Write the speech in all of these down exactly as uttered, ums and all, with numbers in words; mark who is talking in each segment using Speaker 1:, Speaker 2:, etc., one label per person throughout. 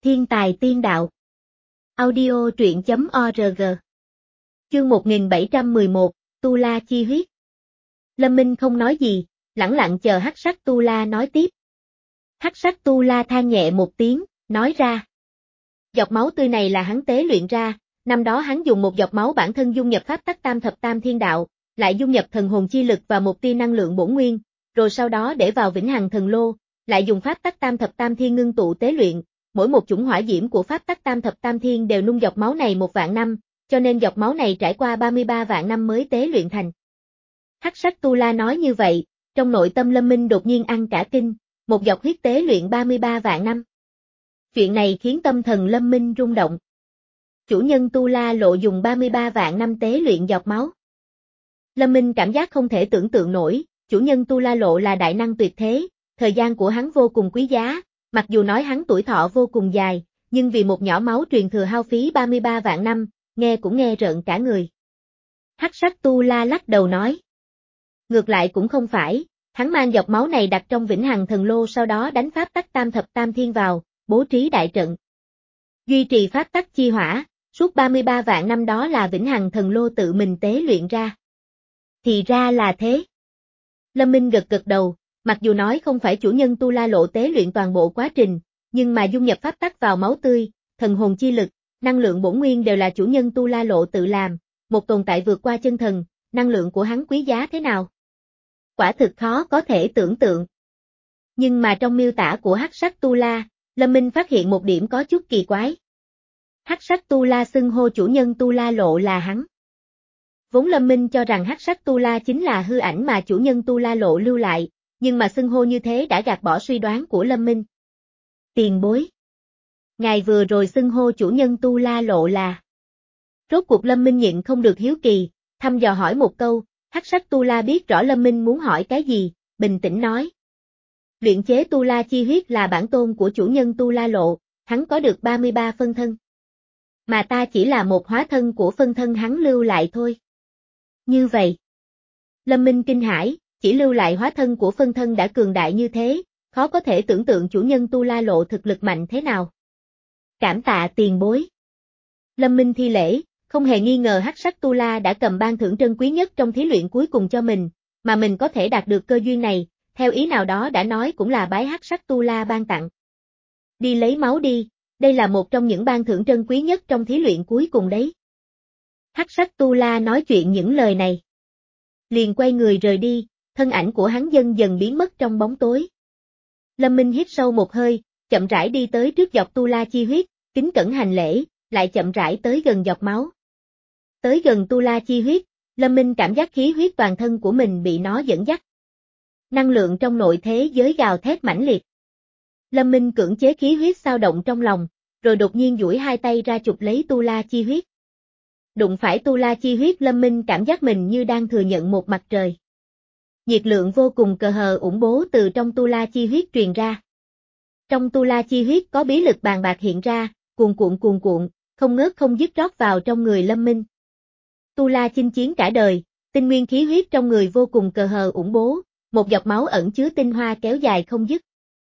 Speaker 1: Thiên tài tiên đạo. Audio truyện chấm org. Chương một nghìn bảy trăm mười một, Tu La chi huyết. Lâm Minh không nói gì, lẳng lặng chờ Hắc Sắc Tu La nói tiếp. Hắc Sắc Tu La than nhẹ một tiếng, nói ra. Giọt máu tươi này là hắn tế luyện ra, năm đó hắn dùng một giọt máu bản thân dung nhập pháp tắc tam thập tam thiên đạo, lại dung nhập thần hồn chi lực và một tia năng lượng bổn nguyên, rồi sau đó để vào vĩnh hằng thần lô, lại dùng pháp tắc tam thập tam thiên ngưng tụ tế luyện. Mỗi một chủng hỏa diễm của pháp tắc tam thập tam thiên đều nung giọt máu này một vạn năm, cho nên giọt máu này trải qua ba mươi ba vạn năm mới tế luyện thành. Hắc Sắc Tu La nói như vậy, trong nội tâm Lâm Minh đột nhiên ăn cả kinh, một giọt huyết tế luyện ba mươi ba vạn năm. Chuyện này khiến tâm thần Lâm Minh rung động. Chủ nhân Tu La Lộ dùng ba mươi ba vạn năm tế luyện giọt máu. Lâm Minh cảm giác không thể tưởng tượng nổi, chủ nhân Tu La Lộ là đại năng tuyệt thế, thời gian của hắn vô cùng quý giá. Mặc dù nói hắn tuổi thọ vô cùng dài, nhưng vì một nhỏ máu truyền thừa hao phí ba mươi ba vạn năm, nghe cũng nghe rợn cả người. Hắc Sắc Tu La lắc đầu nói. Ngược lại cũng không phải, hắn mang giọt máu này đặt trong vĩnh hằng thần lô, sau đó đánh pháp tắc tam thập tam thiên vào, bố trí đại trận. Duy trì pháp tắc chi hỏa, suốt ba mươi ba vạn năm đó là vĩnh hằng thần lô tự mình tế luyện ra. Thì ra là thế. Lâm Minh gật gật đầu. Mặc dù nói không phải chủ nhân Tu La Lộ tế luyện toàn bộ quá trình, nhưng mà dung nhập pháp tắc vào máu tươi, thần hồn chi lực, năng lượng bổn nguyên đều là chủ nhân Tu La Lộ tự làm, một tồn tại vượt qua chân thần, năng lượng của hắn quý giá thế nào? Quả thực khó có thể tưởng tượng. Nhưng mà trong miêu tả của Hắc Sắc Tu La, Lâm Minh phát hiện một điểm có chút kỳ quái. Hắc Sắc Tu La xưng hô chủ nhân Tu La Lộ là hắn. Vốn Lâm Minh cho rằng Hắc Sắc Tu La chính là hư ảnh mà chủ nhân Tu La Lộ lưu lại. Nhưng mà xưng hô như thế đã gạt bỏ suy đoán của Lâm Minh. Tiền bối. Ngài vừa rồi xưng hô chủ nhân Tu La Lộ là. Rốt cuộc Lâm Minh nhịn không được hiếu kỳ, thăm dò hỏi một câu, Hắc Sắc Tu La biết rõ Lâm Minh muốn hỏi cái gì, bình tĩnh nói. Luyện chế Tu La chi huyết là bản tôn của chủ nhân Tu La Lộ, hắn có được ba mươi ba phân thân. Mà ta chỉ là một hóa thân của phân thân hắn lưu lại thôi. Như vậy. Lâm Minh kinh hãi. Chỉ lưu lại hóa thân của phân thân đã cường đại như thế, khó có thể tưởng tượng chủ nhân Tu La Lộ thực lực mạnh thế nào. Cảm tạ tiền bối. Lâm Minh thi lễ, không hề nghi ngờ Hắc Sắc Tu La đã cầm ban thưởng trân quý nhất trong thí luyện cuối cùng cho mình, mà mình có thể đạt được cơ duyên này, theo ý nào đó đã nói cũng là bái Hắc Sắc Tu La ban tặng. Đi lấy máu đi, đây là một trong những ban thưởng trân quý nhất trong thí luyện cuối cùng đấy. Hắc Sắc Tu La nói chuyện những lời này. Liền quay người rời đi. Thân ảnh của hắn dần dần biến mất trong bóng tối. Lâm Minh hít sâu một hơi, chậm rãi đi tới trước giọt Tu La chi huyết, kính cẩn hành lễ, lại chậm rãi tới gần giọt máu. Tới gần Tu La chi huyết, Lâm Minh cảm giác khí huyết toàn thân của mình bị nó dẫn dắt. Năng lượng trong nội thế giới gào thét mãnh liệt. Lâm Minh cưỡng chế khí huyết xao động trong lòng, rồi đột nhiên duỗi hai tay ra chụp lấy Tu La chi huyết. Đụng phải Tu La chi huyết, Lâm Minh cảm giác mình như đang thừa nhận một mặt trời. Nhiệt lượng vô cùng cờ hờ ủng bố từ trong Tu La chi huyết truyền ra. Trong Tu La chi huyết có bí lực bàn bạc hiện ra, cuồn cuộn cuồn cuộn, không ngớt không dứt rót vào trong người Lâm Minh. Tu La chinh chiến cả đời, tinh nguyên khí huyết trong người vô cùng cờ hờ ủng bố, một giọt máu ẩn chứa tinh hoa kéo dài không dứt.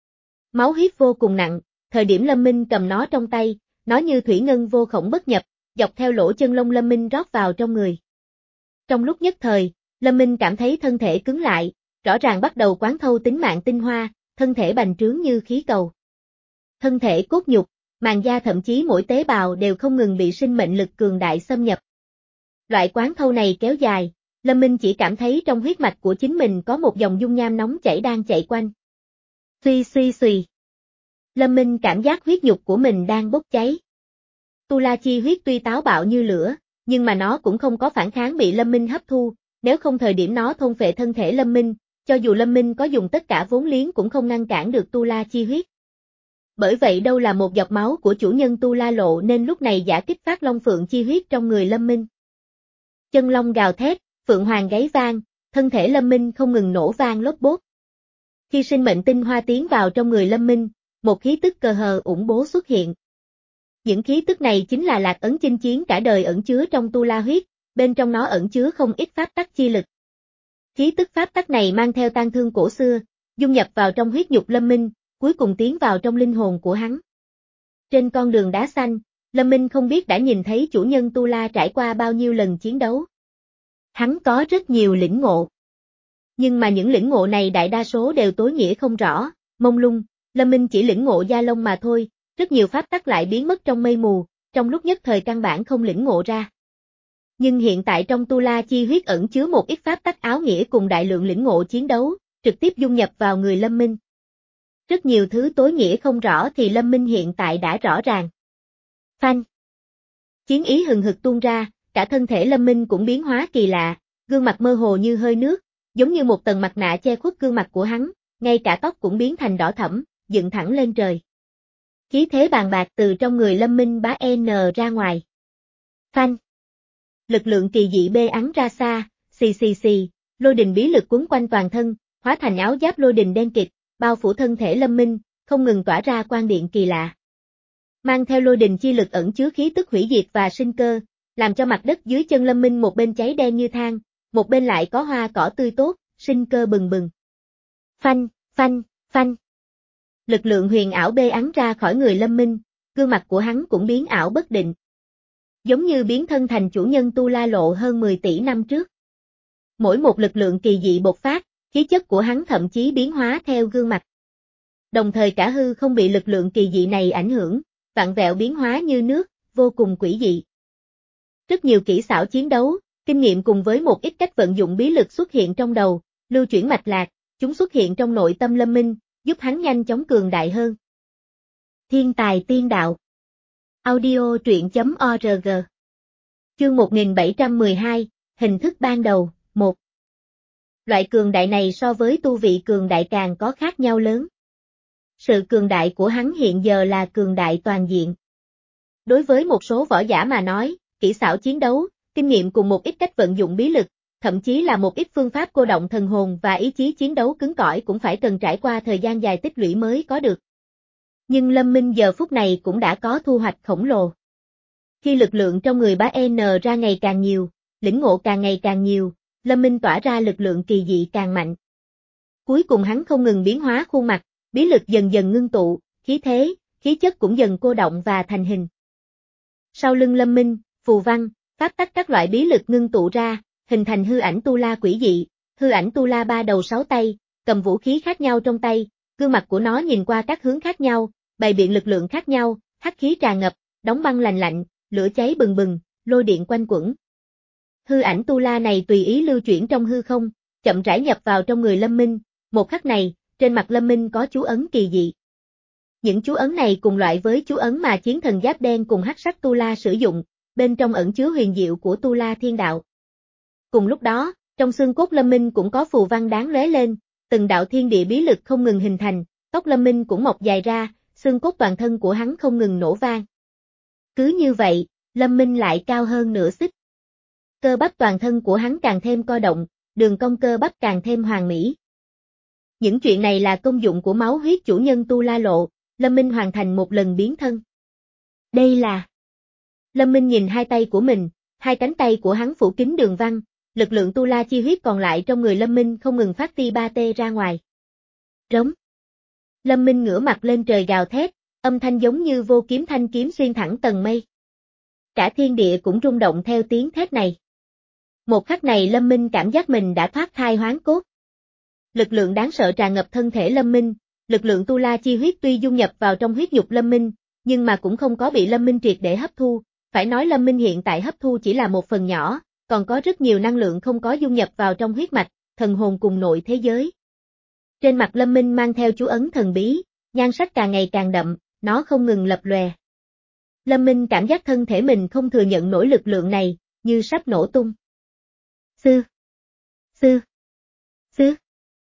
Speaker 1: Máu huyết vô cùng nặng, thời điểm Lâm Minh cầm nó trong tay, nó như thủy ngân vô khổng bất nhập, dọc theo lỗ chân lông Lâm Minh rót vào trong người. Trong lúc nhất thời, Lâm Minh cảm thấy thân thể cứng lại, rõ ràng bắt đầu quán thâu tính mạng tinh hoa, thân thể bành trướng như khí cầu. Thân thể cốt nhục, màng da thậm chí mỗi tế bào đều không ngừng bị sinh mệnh lực cường đại xâm nhập. Loại quán thâu này kéo dài, Lâm Minh chỉ cảm thấy trong huyết mạch của chính mình có một dòng dung nham nóng chảy đang chạy quanh. Suy suy suy. Lâm Minh cảm giác huyết nhục của mình đang bốc cháy. Tu La chi huyết tuy táo bạo như lửa, nhưng mà nó cũng không có phản kháng bị Lâm Minh hấp thu. Nếu không thời điểm nó thôn phệ thân thể Lâm Minh, cho dù Lâm Minh có dùng tất cả vốn liếng cũng không ngăn cản được Tu La chi huyết. Bởi vậy đâu là một giọt máu của chủ nhân Tu La Lộ nên lúc này giả kích phát Long Phượng chi huyết trong người Lâm Minh. Chân long gào thét, phượng hoàng gáy vang, thân thể Lâm Minh không ngừng nổ vang lốp bốp. Khi sinh mệnh tinh hoa tiến vào trong người Lâm Minh, một khí tức cờ hờ ủng bố xuất hiện. Những khí tức này chính là lạc ấn chinh chiến cả đời ẩn chứa trong Tu La huyết. Bên trong nó ẩn chứa không ít pháp tắc chi lực. Khí tức pháp tắc này mang theo tang thương cổ xưa, dung nhập vào trong huyết nhục Lâm Minh, cuối cùng tiến vào trong linh hồn của hắn. Trên con đường đá xanh, Lâm Minh không biết đã nhìn thấy chủ nhân Tu La trải qua bao nhiêu lần chiến đấu. Hắn có rất nhiều lĩnh ngộ. Nhưng mà những lĩnh ngộ này đại đa số đều tối nghĩa không rõ, mông lung, Lâm Minh chỉ lĩnh ngộ da lông mà thôi, rất nhiều pháp tắc lại biến mất trong mây mù, trong lúc nhất thời căn bản không lĩnh ngộ ra. Nhưng hiện tại trong Tu La chi huyết ẩn chứa một ít pháp tắc áo nghĩa cùng đại lượng lĩnh ngộ chiến đấu, trực tiếp dung nhập vào người Lâm Minh. Rất nhiều thứ tối nghĩa không rõ thì Lâm Minh hiện tại đã rõ ràng. Phanh. Chiến ý hừng hực tuôn ra, cả thân thể Lâm Minh cũng biến hóa kỳ lạ, gương mặt mơ hồ như hơi nước, giống như một tầng mặt nạ che khuất gương mặt của hắn, ngay cả tóc cũng biến thành đỏ thẫm, dựng thẳng lên trời. Khí thế bàn bạc từ trong người Lâm Minh bá n ra ngoài. Phanh. Lực lượng kỳ dị bê ắn ra xa, xì xì xì, lôi đình bí lực quấn quanh toàn thân, hóa thành áo giáp lôi đình đen kịt, bao phủ thân thể Lâm Minh, không ngừng tỏa ra quang điện kỳ lạ. Mang theo lôi đình chi lực ẩn chứa khí tức hủy diệt và sinh cơ, làm cho mặt đất dưới chân Lâm Minh một bên cháy đen như than, một bên lại có hoa cỏ tươi tốt, sinh cơ bừng bừng. Phanh, phanh, phanh. Lực lượng huyền ảo bê ắn ra khỏi người Lâm Minh, gương mặt của hắn cũng biến ảo bất định. Giống như biến thân thành chủ nhân Tu La Lộ hơn mười tỷ năm trước. Mỗi một lực lượng kỳ dị bộc phát, khí chất của hắn thậm chí biến hóa theo gương mặt. Đồng thời cả hư không bị lực lượng kỳ dị này ảnh hưởng, vặn vẹo biến hóa như nước, vô cùng quỷ dị. Rất nhiều kỹ xảo chiến đấu, kinh nghiệm cùng với một ít cách vận dụng bí lực xuất hiện trong đầu, lưu chuyển mạch lạc, chúng xuất hiện trong nội tâm Lâm Minh, giúp hắn nhanh chóng cường đại hơn. Thiên tài tiên đạo. Audio truyện chấm org. Chương một nghìn bảy trăm mười hai, hình thức ban đầu, một. Loại cường đại này so với tu vị cường đại càng có khác nhau lớn. Sự cường đại của hắn hiện giờ là cường đại toàn diện. Đối với một số võ giả mà nói, kỹ xảo chiến đấu, kinh nghiệm cùng một ít cách vận dụng bí lực, thậm chí là một ít phương pháp cô động thần hồn và ý chí chiến đấu cứng cỏi cũng phải cần trải qua thời gian dài tích lũy mới có được. Nhưng Lâm Minh giờ phút này cũng đã có thu hoạch khổng lồ. Khi lực lượng trong người bá N ra ngày càng nhiều, lĩnh ngộ càng ngày càng nhiều, Lâm Minh tỏa ra lực lượng kỳ dị càng mạnh. Cuối cùng hắn không ngừng biến hóa khuôn mặt, bí lực dần dần ngưng tụ, khí thế, khí chất cũng dần cô động và thành hình. Sau lưng Lâm Minh, phù văn, pháp tắc các loại bí lực ngưng tụ ra, hình thành hư ảnh Tu La quỷ dị, hư ảnh Tu La ba đầu sáu tay, cầm vũ khí khác nhau trong tay, gương mặt của nó nhìn qua các hướng khác nhau, bày biện lực lượng khác nhau, hắc khí tràn ngập, đóng băng lành lạnh, lửa cháy bừng bừng, lôi điện quanh quẩn. Hư ảnh Tu La này tùy ý lưu chuyển trong hư không, chậm rãi nhập vào trong người Lâm Minh, một khắc này, trên mặt Lâm Minh có chú ấn kỳ dị. Những chú ấn này cùng loại với chú ấn mà chiến thần giáp đen cùng hắc sắc Tu La sử dụng, bên trong ẩn chứa huyền diệu của Tu La thiên đạo. Cùng lúc đó, trong xương cốt Lâm Minh cũng có phù văn đáng lóe lên, từng đạo thiên địa bí lực không ngừng hình thành, tóc Lâm Minh cũng mọc dài ra, xương cốt toàn thân của hắn không ngừng nổ vang. Cứ như vậy, Lâm Minh lại cao hơn nửa xích. Cơ bắp toàn thân của hắn càng thêm co động, đường cong cơ bắp càng thêm hoàn mỹ. Những chuyện này là công dụng của máu huyết chủ nhân Tu La Lộ, Lâm Minh hoàn thành một lần biến thân. Đây là... Lâm Minh nhìn hai tay của mình, hai cánh tay của hắn phủ kín đường văn, lực lượng Tu La chi huyết còn lại trong người Lâm Minh không ngừng phát ti ba tê ra ngoài. Rống. Lâm Minh ngửa mặt lên trời gào thét, âm thanh giống như vô kiếm thanh kiếm xuyên thẳng tầng mây. Cả thiên địa cũng rung động theo tiếng thét này. Một khắc này Lâm Minh cảm giác mình đã thoát thai hoán cốt. Lực lượng đáng sợ tràn ngập thân thể Lâm Minh, lực lượng Tu La chi huyết tuy dung nhập vào trong huyết nhục Lâm Minh, nhưng mà cũng không có bị Lâm Minh triệt để hấp thu, phải nói Lâm Minh hiện tại hấp thu chỉ là một phần nhỏ, còn có rất nhiều năng lượng không có dung nhập vào trong huyết mạch, thần hồn cùng nội thế giới. Trên mặt Lâm Minh mang theo chú ấn thần bí, nhan sắc càng ngày càng đậm, nó không ngừng lập lòe. Lâm Minh cảm giác thân thể mình không thừa nhận nổi lực lượng này, như sắp nổ tung. Sư, sư, sư,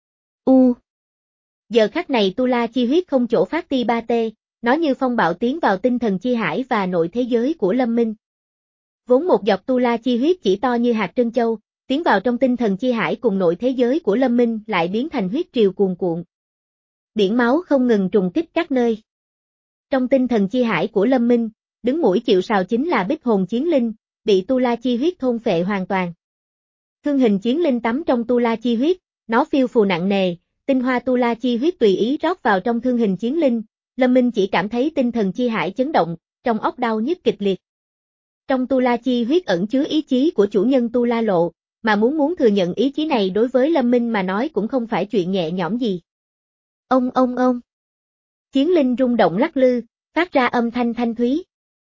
Speaker 1: u. Giờ khắc này Tu La chi huyết không chỗ phát ti ba tê, nó như phong bạo tiến vào tinh thần chi hải và nội thế giới của Lâm Minh. Vốn một giọt Tu La chi huyết chỉ to như hạt trân châu, tiến vào trong tinh thần chi hải cùng nội thế giới của Lâm Minh lại biến thành huyết triều cuồn cuộn. Biển máu không ngừng trùng kích các nơi. Trong tinh thần chi hải của Lâm Minh, đứng mũi chịu sào chính là Bích Hồn Chiến Linh, bị Tu La chi huyết thôn phệ hoàn toàn. Thương hình chiến linh tắm trong Tu La chi huyết, nó phiêu phù nặng nề, tinh hoa Tu La chi huyết tùy ý rót vào trong thương hình chiến linh, Lâm Minh chỉ cảm thấy tinh thần chi hải chấn động, trong óc đau nhức kịch liệt. Trong tu la chi huyết ẩn chứa ý chí của chủ nhân tu la lộ, mà muốn muốn thừa nhận ý chí này đối với Lâm Minh mà nói cũng không phải chuyện nhẹ nhõm gì. Ông ông ông. Chiến linh rung động lắc lư, phát ra âm thanh thanh thúy.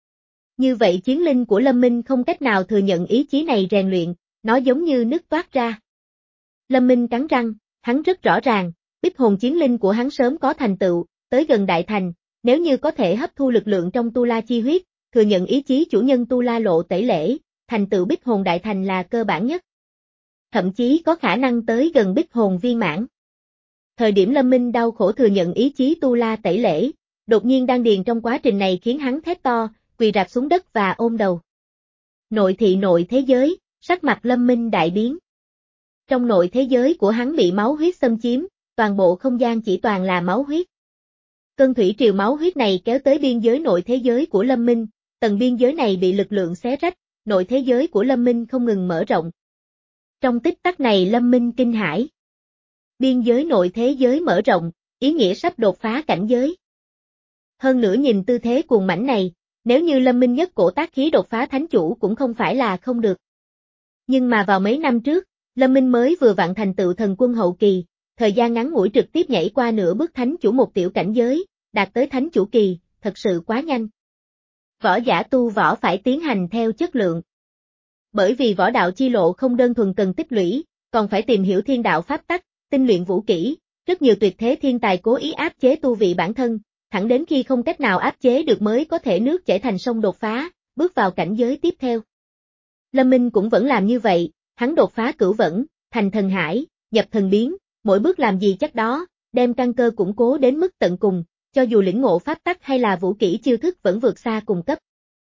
Speaker 1: Như vậy chiến linh của Lâm Minh không cách nào thừa nhận ý chí này rèn luyện, nó giống như nứt toát ra. Lâm Minh cắn răng, hắn rất rõ ràng, bích hồn chiến linh của hắn sớm có thành tựu, tới gần đại thành, nếu như có thể hấp thu lực lượng trong tu la chi huyết, thừa nhận ý chí chủ nhân tu la lộ tẩy lễ, thành tựu bích hồn đại thành là cơ bản nhất. Thậm chí có khả năng tới gần bích hồn viên mãn. Thời điểm Lâm Minh đau khổ thừa nhận ý chí tu la tẩy lễ, đột nhiên đan điền trong quá trình này khiến hắn thét to, quỳ rạp xuống đất và ôm đầu. Nội thị nội thế giới, sắc mặt Lâm Minh đại biến. Trong nội thế giới của hắn bị máu huyết xâm chiếm, toàn bộ không gian chỉ toàn là máu huyết. Cơn thủy triều máu huyết này kéo tới biên giới nội thế giới của Lâm Minh, tầng biên giới này bị lực lượng xé rách, nội thế giới của Lâm Minh không ngừng mở rộng. Trong tích tắc này Lâm Minh kinh hãi. Biên giới nội thế giới mở rộng, ý nghĩa sắp đột phá cảnh giới. Hơn nữa nhìn tư thế cuồng mãnh này, nếu như Lâm Minh nhất cổ tác khí đột phá thánh chủ cũng không phải là không được. Nhưng mà vào mấy năm trước, Lâm Minh mới vừa vặn thành tựu thần quân hậu kỳ, thời gian ngắn ngủi trực tiếp nhảy qua nửa bước thánh chủ một tiểu cảnh giới, đạt tới thánh chủ kỳ, thật sự quá nhanh. Võ giả tu võ phải tiến hành theo chất lượng. Bởi vì võ đạo chi lộ không đơn thuần cần tích lũy, còn phải tìm hiểu thiên đạo pháp tắc, tinh luyện vũ kỹ, rất nhiều tuyệt thế thiên tài cố ý áp chế tu vị bản thân, thẳng đến khi không cách nào áp chế được mới có thể nước chảy thành sông đột phá, bước vào cảnh giới tiếp theo. Lâm Minh cũng vẫn làm như vậy, hắn đột phá cửu vẫn, thành thần hải, nhập thần biến, mỗi bước làm gì chắc đó, đem căn cơ củng cố đến mức tận cùng, cho dù lĩnh ngộ pháp tắc hay là vũ kỹ chiêu thức vẫn vượt xa cùng cấp.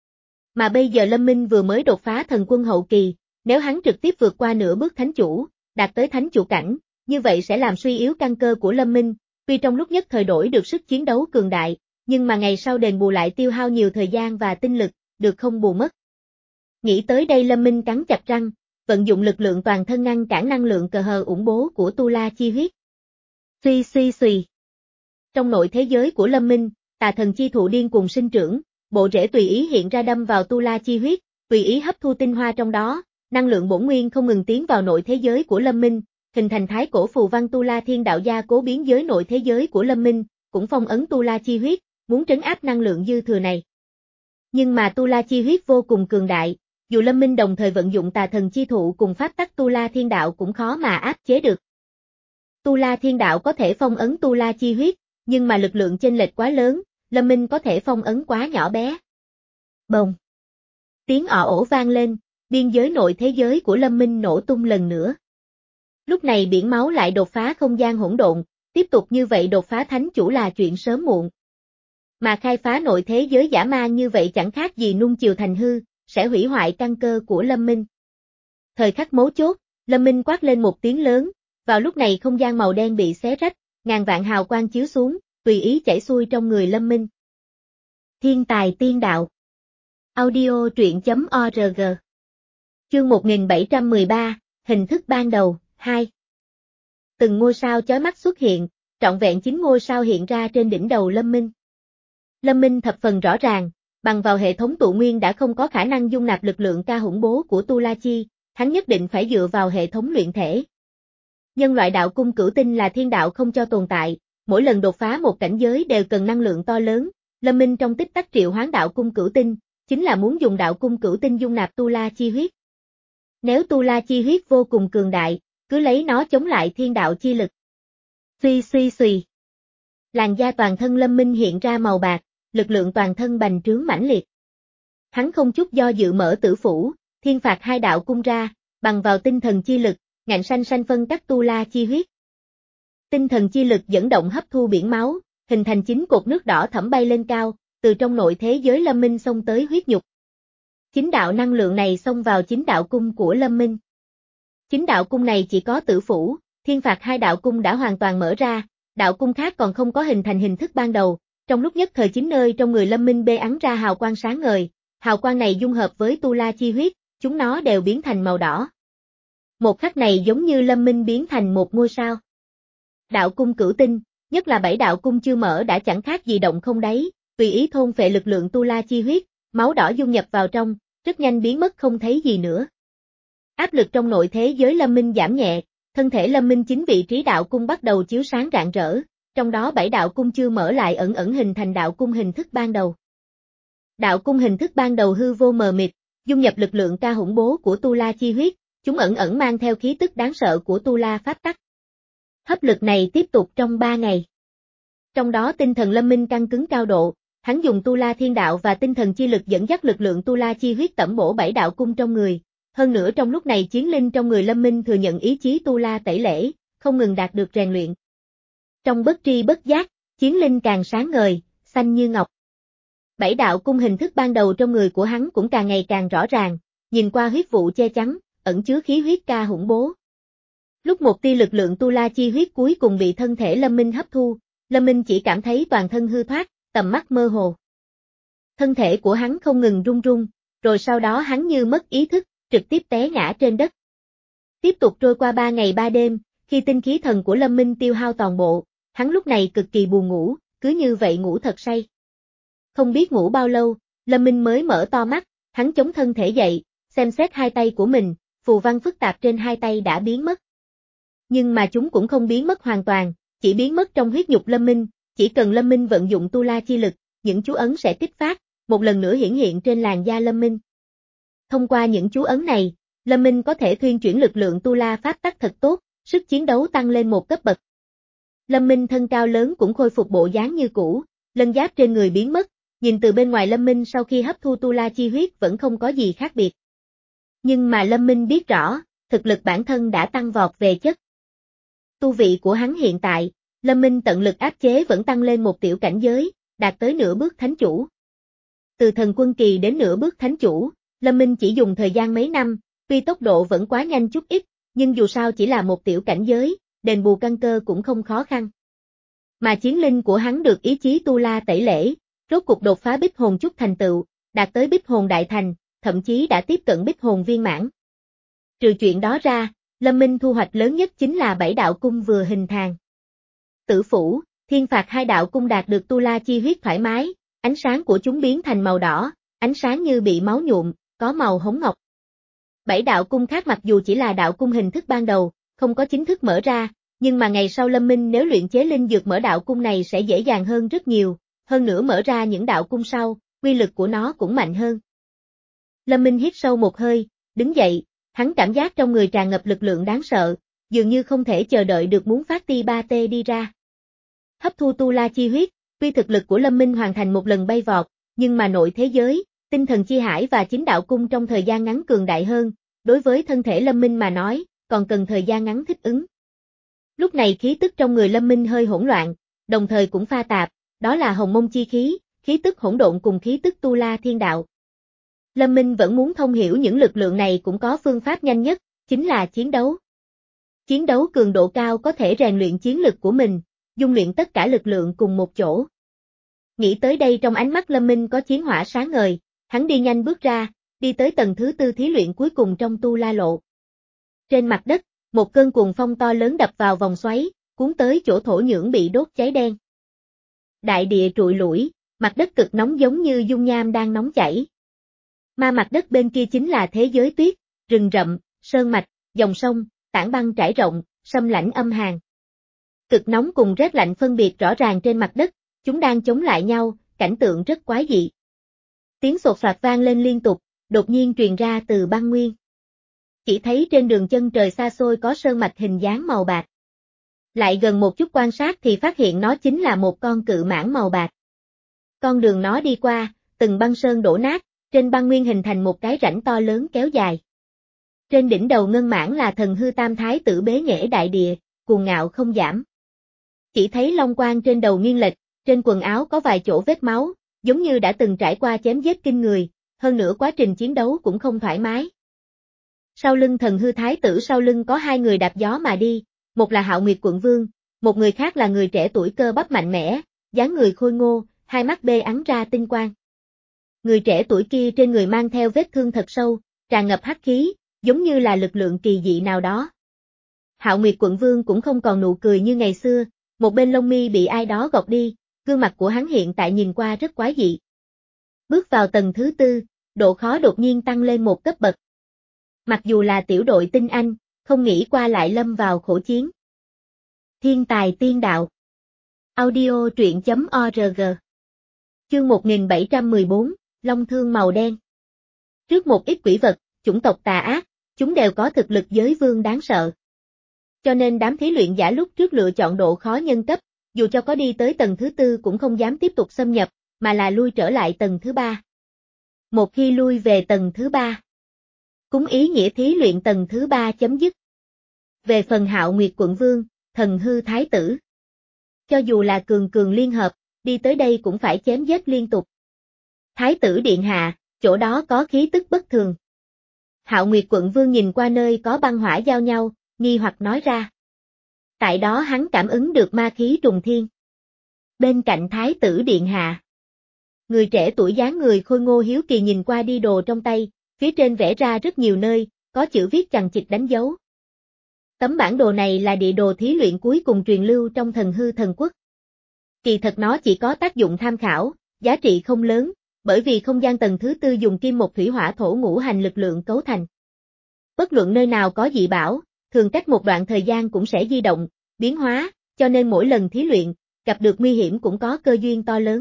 Speaker 1: Mà bây giờ Lâm Minh vừa mới đột phá thần quân hậu kỳ, nếu hắn trực tiếp vượt qua nửa bước thánh chủ, đạt tới thánh chủ cảnh, như vậy sẽ làm suy yếu căn cơ của Lâm Minh, tuy trong lúc nhất thời đổi được sức chiến đấu cường đại, nhưng mà ngày sau đền bù lại tiêu hao nhiều thời gian và tinh lực, được không bù mất. Nghĩ tới đây Lâm Minh cắn chặt răng, vận dụng lực lượng toàn thân ngăn cản năng lượng cờ hờ ủng bố của tu la chi huyết. Suy suy suy. Trong nội thế giới của Lâm Minh, tà thần chi thụ điên cùng sinh trưởng, bộ rễ tùy ý hiện ra đâm vào tu la chi huyết, tùy ý hấp thu tinh hoa trong đó, năng lượng bổn nguyên không ngừng tiến vào nội thế giới của Lâm Minh, hình thành thái cổ phù văn tu la thiên đạo gia cố biến giới nội thế giới của Lâm Minh, cũng phong ấn tu la chi huyết, muốn trấn áp năng lượng dư thừa này. Nhưng mà tu la chi huyết vô cùng cường đại, dù Lâm Minh đồng thời vận dụng tà thần chi thụ cùng pháp tắc tu la thiên đạo cũng khó mà áp chế được. Tu la thiên đạo có thể phong ấn tu la chi huyết, nhưng mà lực lượng chênh lệch quá lớn, Lâm Minh có thể phong ấn quá nhỏ bé. Bồng. Tiếng ọ ổ vang lên, biên giới nội thế giới của Lâm Minh nổ tung lần nữa. Lúc này biển máu lại đột phá không gian hỗn độn, tiếp tục như vậy đột phá thánh chủ là chuyện sớm muộn. Mà khai phá nội thế giới dã man như vậy chẳng khác gì nung chiều thành hư, sẽ hủy hoại căn cơ của Lâm Minh. Thời khắc mấu chốt, Lâm Minh quát lên một tiếng lớn, vào lúc này không gian màu đen bị xé rách, ngàn vạn hào quang chiếu xuống, tùy ý chảy xuôi trong người Lâm Minh. Thiên tài tiên đạo. Audio truyện chấm org. Chương một nghìn bảy trăm mười ba, hình thức ban đầu, hai. Từng ngôi sao chói mắt xuất hiện, trọn vẹn chín ngôi sao hiện ra trên đỉnh đầu Lâm Minh. Lâm Minh thập phần rõ ràng, bằng vào hệ thống tụ nguyên đã không có khả năng dung nạp lực lượng ca hủng bố của Tu La Chi, hắn nhất định phải dựa vào hệ thống luyện thể. Nhân loại đạo cung cửu tinh là thiên đạo không cho tồn tại, mỗi lần đột phá một cảnh giới đều cần năng lượng to lớn, Lâm Minh trong tích tắc triệu hoán đạo cung cửu tinh, chính là muốn dùng đạo cung cửu tinh dung nạp Tu La Chi huyết. Nếu Tu La Chi huyết vô cùng cường đại, cứ lấy nó chống lại thiên đạo chi lực. Suy suy suy. Làn da toàn thân Lâm Minh hiện ra màu bạc, lực lượng toàn thân bành trướng mãnh liệt. Hắn không chút do dự mở tử phủ, thiên phạt hai đạo cung ra, bằng vào tinh thần chi lực, ngạnh sanh sanh phân cắt Tu La Chi huyết. Tinh thần chi lực dẫn động hấp thu biển máu, hình thành chín cột nước đỏ thẫm bay lên cao, từ trong nội thế giới Lâm Minh xông tới huyết nhục. Chính đạo năng lượng này xông vào chính đạo cung của Lâm Minh. Chính đạo cung này chỉ có tử phủ, thiên phạt hai đạo cung đã hoàn toàn mở ra, đạo cung khác còn không có hình thành hình thức ban đầu, trong lúc nhất thời chín nơi trong người Lâm Minh bê ắn ra hào quang sáng ngời, hào quang này dung hợp với Tu La Chi huyết, chúng nó đều biến thành màu đỏ. Một khắc này giống như Lâm Minh biến thành một ngôi sao. Đạo cung cửu tinh, nhất là bảy đạo cung chưa mở đã chẳng khác gì động không đáy, tùy ý thôn phệ lực lượng tu la chi huyết, máu đỏ dung nhập vào trong, rất nhanh biến mất không thấy gì nữa. Áp lực trong nội thế giới Lâm Minh giảm nhẹ, thân thể Lâm Minh chính vị trí đạo cung bắt đầu chiếu sáng rạng rỡ, trong đó bảy đạo cung chưa mở lại ẩn ẩn hình thành đạo cung hình thức ban đầu. Đạo cung hình thức ban đầu hư vô mờ mịt, dung nhập lực lượng ca hủng bố của tu la chi huyết, chúng ẩn ẩn mang theo khí tức đáng sợ của tu la pháp tắc. Hấp lực này tiếp tục trong ba ngày. Trong đó tinh thần Lâm Minh căng cứng cao độ, hắn dùng tu la thiên đạo và tinh thần chi lực dẫn dắt lực lượng tu la chi huyết tẩm bổ bảy đạo cung trong người. Hơn nữa trong lúc này chiến linh trong người Lâm Minh thừa nhận ý chí tu la tẩy lễ, không ngừng đạt được rèn luyện. Trong bất tri bất giác, chiến linh càng sáng ngời, xanh như ngọc. Bảy đạo cung hình thức ban đầu trong người của hắn cũng càng ngày càng rõ ràng, nhìn qua huyết vụ che chắn, ẩn chứa khí huyết ca hủng bố. Lúc một tia lực lượng tu la chi huyết cuối cùng bị thân thể Lâm Minh hấp thu, Lâm Minh chỉ cảm thấy toàn thân hư thoát, tầm mắt mơ hồ. Thân thể của hắn không ngừng run run, rồi sau đó hắn như mất ý thức, trực tiếp té ngã trên đất. Tiếp tục trôi qua ba ngày ba đêm, khi tinh khí thần của Lâm Minh tiêu hao toàn bộ, hắn lúc này cực kỳ buồn ngủ, cứ như vậy ngủ thật say. Không biết ngủ bao lâu, Lâm Minh mới mở to mắt, hắn chống thân thể dậy, xem xét hai tay của mình, phù văn phức tạp trên hai tay đã biến mất. Nhưng mà chúng cũng không biến mất hoàn toàn, chỉ biến mất trong huyết nhục Lâm Minh, chỉ cần Lâm Minh vận dụng tu la chi lực, những chú ấn sẽ kích phát, một lần nữa hiển hiện trên làn da Lâm Minh. Thông qua những chú ấn này, Lâm Minh có thể thuyên chuyển lực lượng tu la pháp tắc thật tốt, sức chiến đấu tăng lên một cấp bậc. Lâm Minh thân cao lớn cũng khôi phục bộ dáng như cũ, lân giáp trên người biến mất, nhìn từ bên ngoài Lâm Minh sau khi hấp thu tu la chi huyết vẫn không có gì khác biệt. Nhưng mà Lâm Minh biết rõ, thực lực bản thân đã tăng vọt về chất. Tu vị của hắn hiện tại, Lâm Minh tận lực áp chế vẫn tăng lên một tiểu cảnh giới, đạt tới nửa bước thánh chủ. Từ thần quân kỳ đến nửa bước thánh chủ, Lâm Minh chỉ dùng thời gian mấy năm, tuy tốc độ vẫn quá nhanh chút ít, nhưng dù sao chỉ là một tiểu cảnh giới, đền bù căn cơ cũng không khó khăn. Mà chiến linh của hắn được ý chí tu la tẩy lễ, rốt cục đột phá bích hồn chút thành tựu, đạt tới bích hồn đại thành, thậm chí đã tiếp cận bích hồn viên mãn. Trừ chuyện đó ra, Lâm Minh thu hoạch lớn nhất chính là bảy đạo cung vừa hình thành. Tử phủ, thiên phạt hai đạo cung đạt được tu la chi huyết thoải mái, ánh sáng của chúng biến thành màu đỏ, ánh sáng như bị máu nhuộm, có màu hống ngọc. Bảy đạo cung khác mặc dù chỉ là đạo cung hình thức ban đầu, không có chính thức mở ra, nhưng mà ngày sau Lâm Minh nếu luyện chế linh dược mở đạo cung này sẽ dễ dàng hơn rất nhiều, hơn nữa mở ra những đạo cung sau, uy lực của nó cũng mạnh hơn. Lâm Minh hít sâu một hơi, đứng dậy, hắn cảm giác trong người tràn ngập lực lượng đáng sợ, dường như không thể chờ đợi được muốn phát ti ba tê đi ra. Hấp thu tu la chi huyết, tuy thực lực của Lâm Minh hoàn thành một lần bay vọt, nhưng mà nội thế giới, tinh thần chi hải và chính đạo cung trong thời gian ngắn cường đại hơn, đối với thân thể Lâm Minh mà nói, còn cần thời gian ngắn thích ứng. Lúc này khí tức trong người Lâm Minh hơi hỗn loạn, đồng thời cũng pha tạp, đó là hồng mông chi khí, khí tức hỗn độn cùng khí tức tu la thiên đạo. Lâm Minh vẫn muốn thông hiểu những lực lượng này cũng có phương pháp nhanh nhất, chính là chiến đấu. Chiến đấu cường độ cao có thể rèn luyện chiến lực của mình, dung luyện tất cả lực lượng cùng một chỗ. Nghĩ tới đây trong ánh mắt Lâm Minh có chiến hỏa sáng ngời, hắn đi nhanh bước ra, đi tới tầng thứ tư thí luyện cuối cùng trong tu la lộ. Trên mặt đất, một cơn cuồng phong to lớn đập vào vòng xoáy, cuốn tới chỗ thổ nhưỡng bị đốt cháy đen. Đại địa trụi lủi, mặt đất cực nóng giống như dung nham đang nóng chảy. Mà mặt đất bên kia chính là thế giới tuyết, rừng rậm, sơn mạch, dòng sông, tảng băng trải rộng, xâm lãnh âm hàn. Cực nóng cùng rét lạnh phân biệt rõ ràng trên mặt đất, chúng đang chống lại nhau, cảnh tượng rất quái dị. Tiếng sột soạt vang lên liên tục, đột nhiên truyền ra từ băng nguyên. Chỉ thấy trên đường chân trời xa xôi có sơn mạch hình dáng màu bạc. Lại gần một chút quan sát thì phát hiện nó chính là một con cự mãng màu bạc. Con đường nó đi qua, từng băng sơn đổ nát, trên băng nguyên hình thành một cái rãnh to lớn kéo dài. Trên đỉnh đầu ngân mãng là thần hư tam thái tử bế nghệ đại địa, cuồng ngạo không giảm. Chỉ thấy long quang trên đầu nghiêng lệch, trên quần áo có vài chỗ vết máu, giống như đã từng trải qua chém giết kinh người, hơn nữa quá trình chiến đấu cũng không thoải mái. Sau lưng thần hư thái tử sau lưng có hai người đạp gió mà đi, một là Hạo Nguyệt quận vương, một người khác là người trẻ tuổi cơ bắp mạnh mẽ, dáng người khôi ngô, hai mắt bê ắn ra tinh quang. Người trẻ tuổi kia trên người mang theo vết thương thật sâu, tràn ngập hắc khí, giống như là lực lượng kỳ dị nào đó. Hạo Nguyệt quận vương cũng không còn nụ cười như ngày xưa, Một bên lông mi bị ai đó gọt đi, gương mặt của hắn hiện tại nhìn qua rất quái dị. Bước vào tầng thứ tư, độ khó đột nhiên tăng lên một cấp bậc. Mặc dù là tiểu đội tinh anh, không nghĩ qua lại lâm vào khổ chiến. Thiên tài tiên đạo. Audio truyện chấm org. Chương một nghìn bảy trăm mười bốn, Long thương màu đen. Trước một ít quỷ vật, chủng tộc tà ác, chúng đều có thực lực giới vương đáng sợ. Cho nên đám thí luyện giả lúc trước lựa chọn độ khó nhân cấp, dù cho có đi tới tầng thứ tư cũng không dám tiếp tục xâm nhập, mà là lui trở lại tầng thứ ba. Một khi lui về tầng thứ ba, cúng ý nghĩa thí luyện tầng thứ ba chấm dứt. Về phần Hạo Nguyệt quận vương, thần hư thái tử. Cho dù là cường cường liên hợp, đi tới đây cũng phải chém giết liên tục. Thái tử điện hạ, chỗ đó có khí tức bất thường. Hạo Nguyệt quận vương nhìn qua nơi có băng hỏa giao nhau, nghi hoặc nói ra. Tại đó hắn cảm ứng được ma khí trùng thiên. Bên cạnh thái tử điện hạ. Người trẻ tuổi dáng người khôi ngô hiếu kỳ nhìn qua đi đồ trong tay, phía trên vẽ ra rất nhiều nơi, có chữ viết chằng chịt đánh dấu. Tấm bản đồ này là địa đồ thí luyện cuối cùng truyền lưu trong thần hư thần quốc. Kỳ thật nó chỉ có tác dụng tham khảo, giá trị không lớn, bởi vì không gian tầng thứ tư dùng kim một thủy hỏa thổ ngũ hành lực lượng cấu thành. Bất luận nơi nào có dị bảo, thường cách một đoạn thời gian cũng sẽ di động, biến hóa, cho nên mỗi lần thí luyện, gặp được nguy hiểm cũng có cơ duyên to lớn.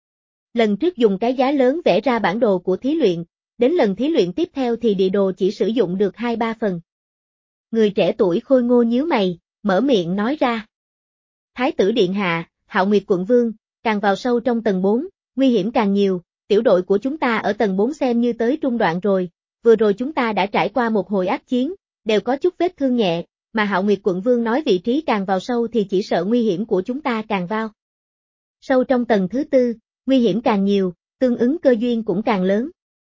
Speaker 1: Lần trước dùng cái giá lớn vẽ ra bản đồ của thí luyện, đến lần thí luyện tiếp theo thì địa đồ chỉ sử dụng được hai ba phần. Người trẻ tuổi khôi ngô nhíu mày, mở miệng nói ra. Thái tử điện hạ, Hạo Nguyệt quận vương, càng vào sâu trong tầng bốn, nguy hiểm càng nhiều, tiểu đội của chúng ta ở tầng bốn xem như tới trung đoạn rồi, vừa rồi chúng ta đã trải qua một hồi ác chiến, đều có chút vết thương nhẹ, mà Hạo Nguyệt quận vương nói vị trí càng vào sâu thì chỉ sợ nguy hiểm của chúng ta càng vào. Sâu trong tầng thứ tư, nguy hiểm càng nhiều, tương ứng cơ duyên cũng càng lớn.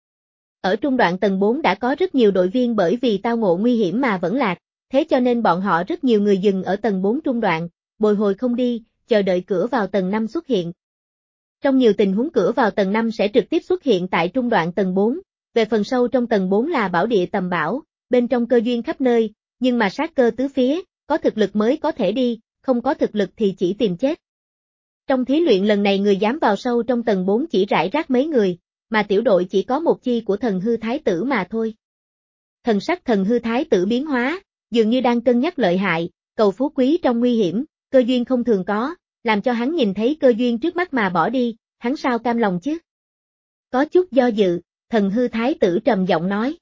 Speaker 1: Ở trung đoạn tầng bốn đã có rất nhiều đội viên bởi vì tao ngộ nguy hiểm mà vẫn lạc, thế cho nên bọn họ rất nhiều người dừng ở tầng bốn trung đoạn, bồi hồi không đi, chờ đợi cửa vào tầng năm xuất hiện. Trong nhiều tình huống cửa vào tầng năm sẽ trực tiếp xuất hiện tại trung đoạn tầng bốn, về phần sâu trong tầng bốn là bảo địa tầm bảo, bên trong cơ duyên khắp nơi, nhưng mà sát cơ tứ phía, có thực lực mới có thể đi, không có thực lực thì chỉ tìm chết. Trong thí luyện lần này người dám vào sâu trong tầng bốn chỉ rải rác mấy người, mà tiểu đội chỉ có một chi của thần hư thái tử mà thôi. Thần sắc thần hư thái tử biến hóa, dường như đang cân nhắc lợi hại, cầu phú quý trong nguy hiểm, cơ duyên không thường có, làm cho hắn nhìn thấy cơ duyên trước mắt mà bỏ đi, hắn sao cam lòng chứ? Có chút do dự, thần hư thái tử trầm giọng nói.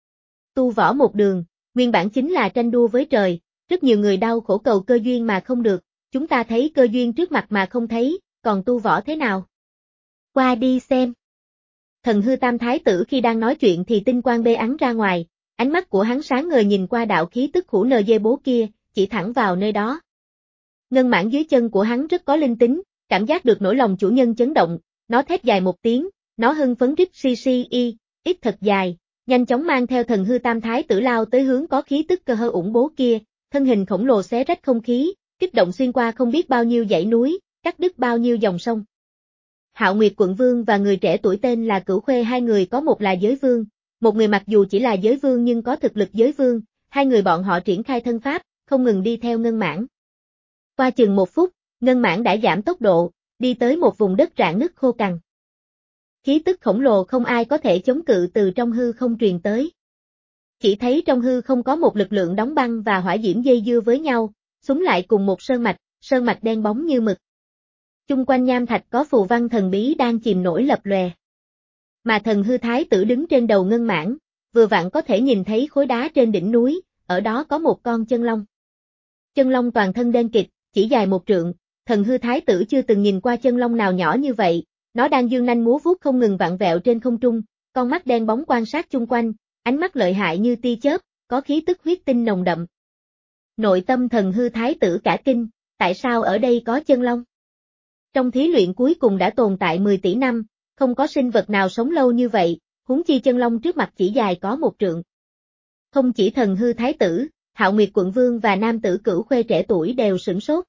Speaker 1: Tu võ một đường, nguyên bản chính là tranh đua với trời, rất nhiều người đau khổ cầu cơ duyên mà không được, chúng ta thấy cơ duyên trước mặt mà không thấy, còn tu võ thế nào? Qua đi xem. Thần hư tam thái tử khi đang nói chuyện thì tinh quang bê ắn ra ngoài, ánh mắt của hắn sáng ngời nhìn qua đạo khí tức khủ nờ dê bố kia, chỉ thẳng vào nơi đó. Ngân mãng dưới chân của hắn rất có linh tính, cảm giác được nỗi lòng chủ nhân chấn động, nó thét dài một tiếng, nó hưng phấn rít xi xi y, ít thật dài, nhanh chóng mang theo thần hư tam thái tử lao tới hướng có khí tức cơ hơ ủng bố kia, thân hình khổng lồ xé rách không khí, kích động xuyên qua không biết bao nhiêu dãy núi, cắt đứt bao nhiêu dòng sông. Hạo Nguyệt quận vương và người trẻ tuổi tên là Cửu Khuê hai người có một là giới vương, một người mặc dù chỉ là giới vương nhưng có thực lực giới vương, hai người bọn họ triển khai thân pháp, không ngừng đi theo ngân mãng. Qua chừng một phút, ngân mãng đã giảm tốc độ, đi tới một vùng đất rạn nứt khô cằn. Khí tức khổng lồ không ai có thể chống cự từ trong hư không truyền tới. Chỉ thấy trong hư không có một lực lượng đóng băng và hỏa diễm dây dưa với nhau, xúm lại cùng một sơn mạch, sơn mạch đen bóng như mực. Chung quanh nham thạch có phù văn thần bí đang chìm nổi lập lòe. Mà thần hư thái tử đứng trên đầu ngân mãng, vừa vặn có thể nhìn thấy khối đá trên đỉnh núi, ở đó có một con chân long. Chân long toàn thân đen kịt, chỉ dài một trượng, thần hư thái tử chưa từng nhìn qua chân long nào nhỏ như vậy, nó đang dương nanh múa vuốt không ngừng vặn vẹo trên không trung, con mắt đen bóng quan sát chung quanh, ánh mắt lợi hại như tia chớp, có khí tức huyết tinh nồng đậm. Nội tâm thần hư thái tử cả kinh, tại sao ở đây có chân long? Trong thí luyện cuối cùng đã tồn tại mười tỷ năm, không có sinh vật nào sống lâu như vậy, huống chi chân long trước mặt chỉ dài có một trượng. Không chỉ thần hư thái tử, Hạo Nguyệt quận vương và nam tử Cửu Khuê trẻ tuổi đều sửng sốt.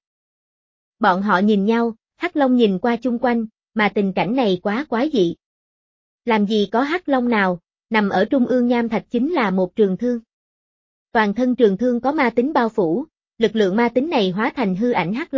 Speaker 1: Bọn họ nhìn nhau, hắc long nhìn qua chung quanh, mà tình cảnh này quá quái dị. Làm gì có hắc long nào, nằm ở trung ương nham thạch chính là một trường thương. Toàn thân trường thương có ma tính bao phủ, lực lượng ma tính này hóa thành hư ảnh hắc long,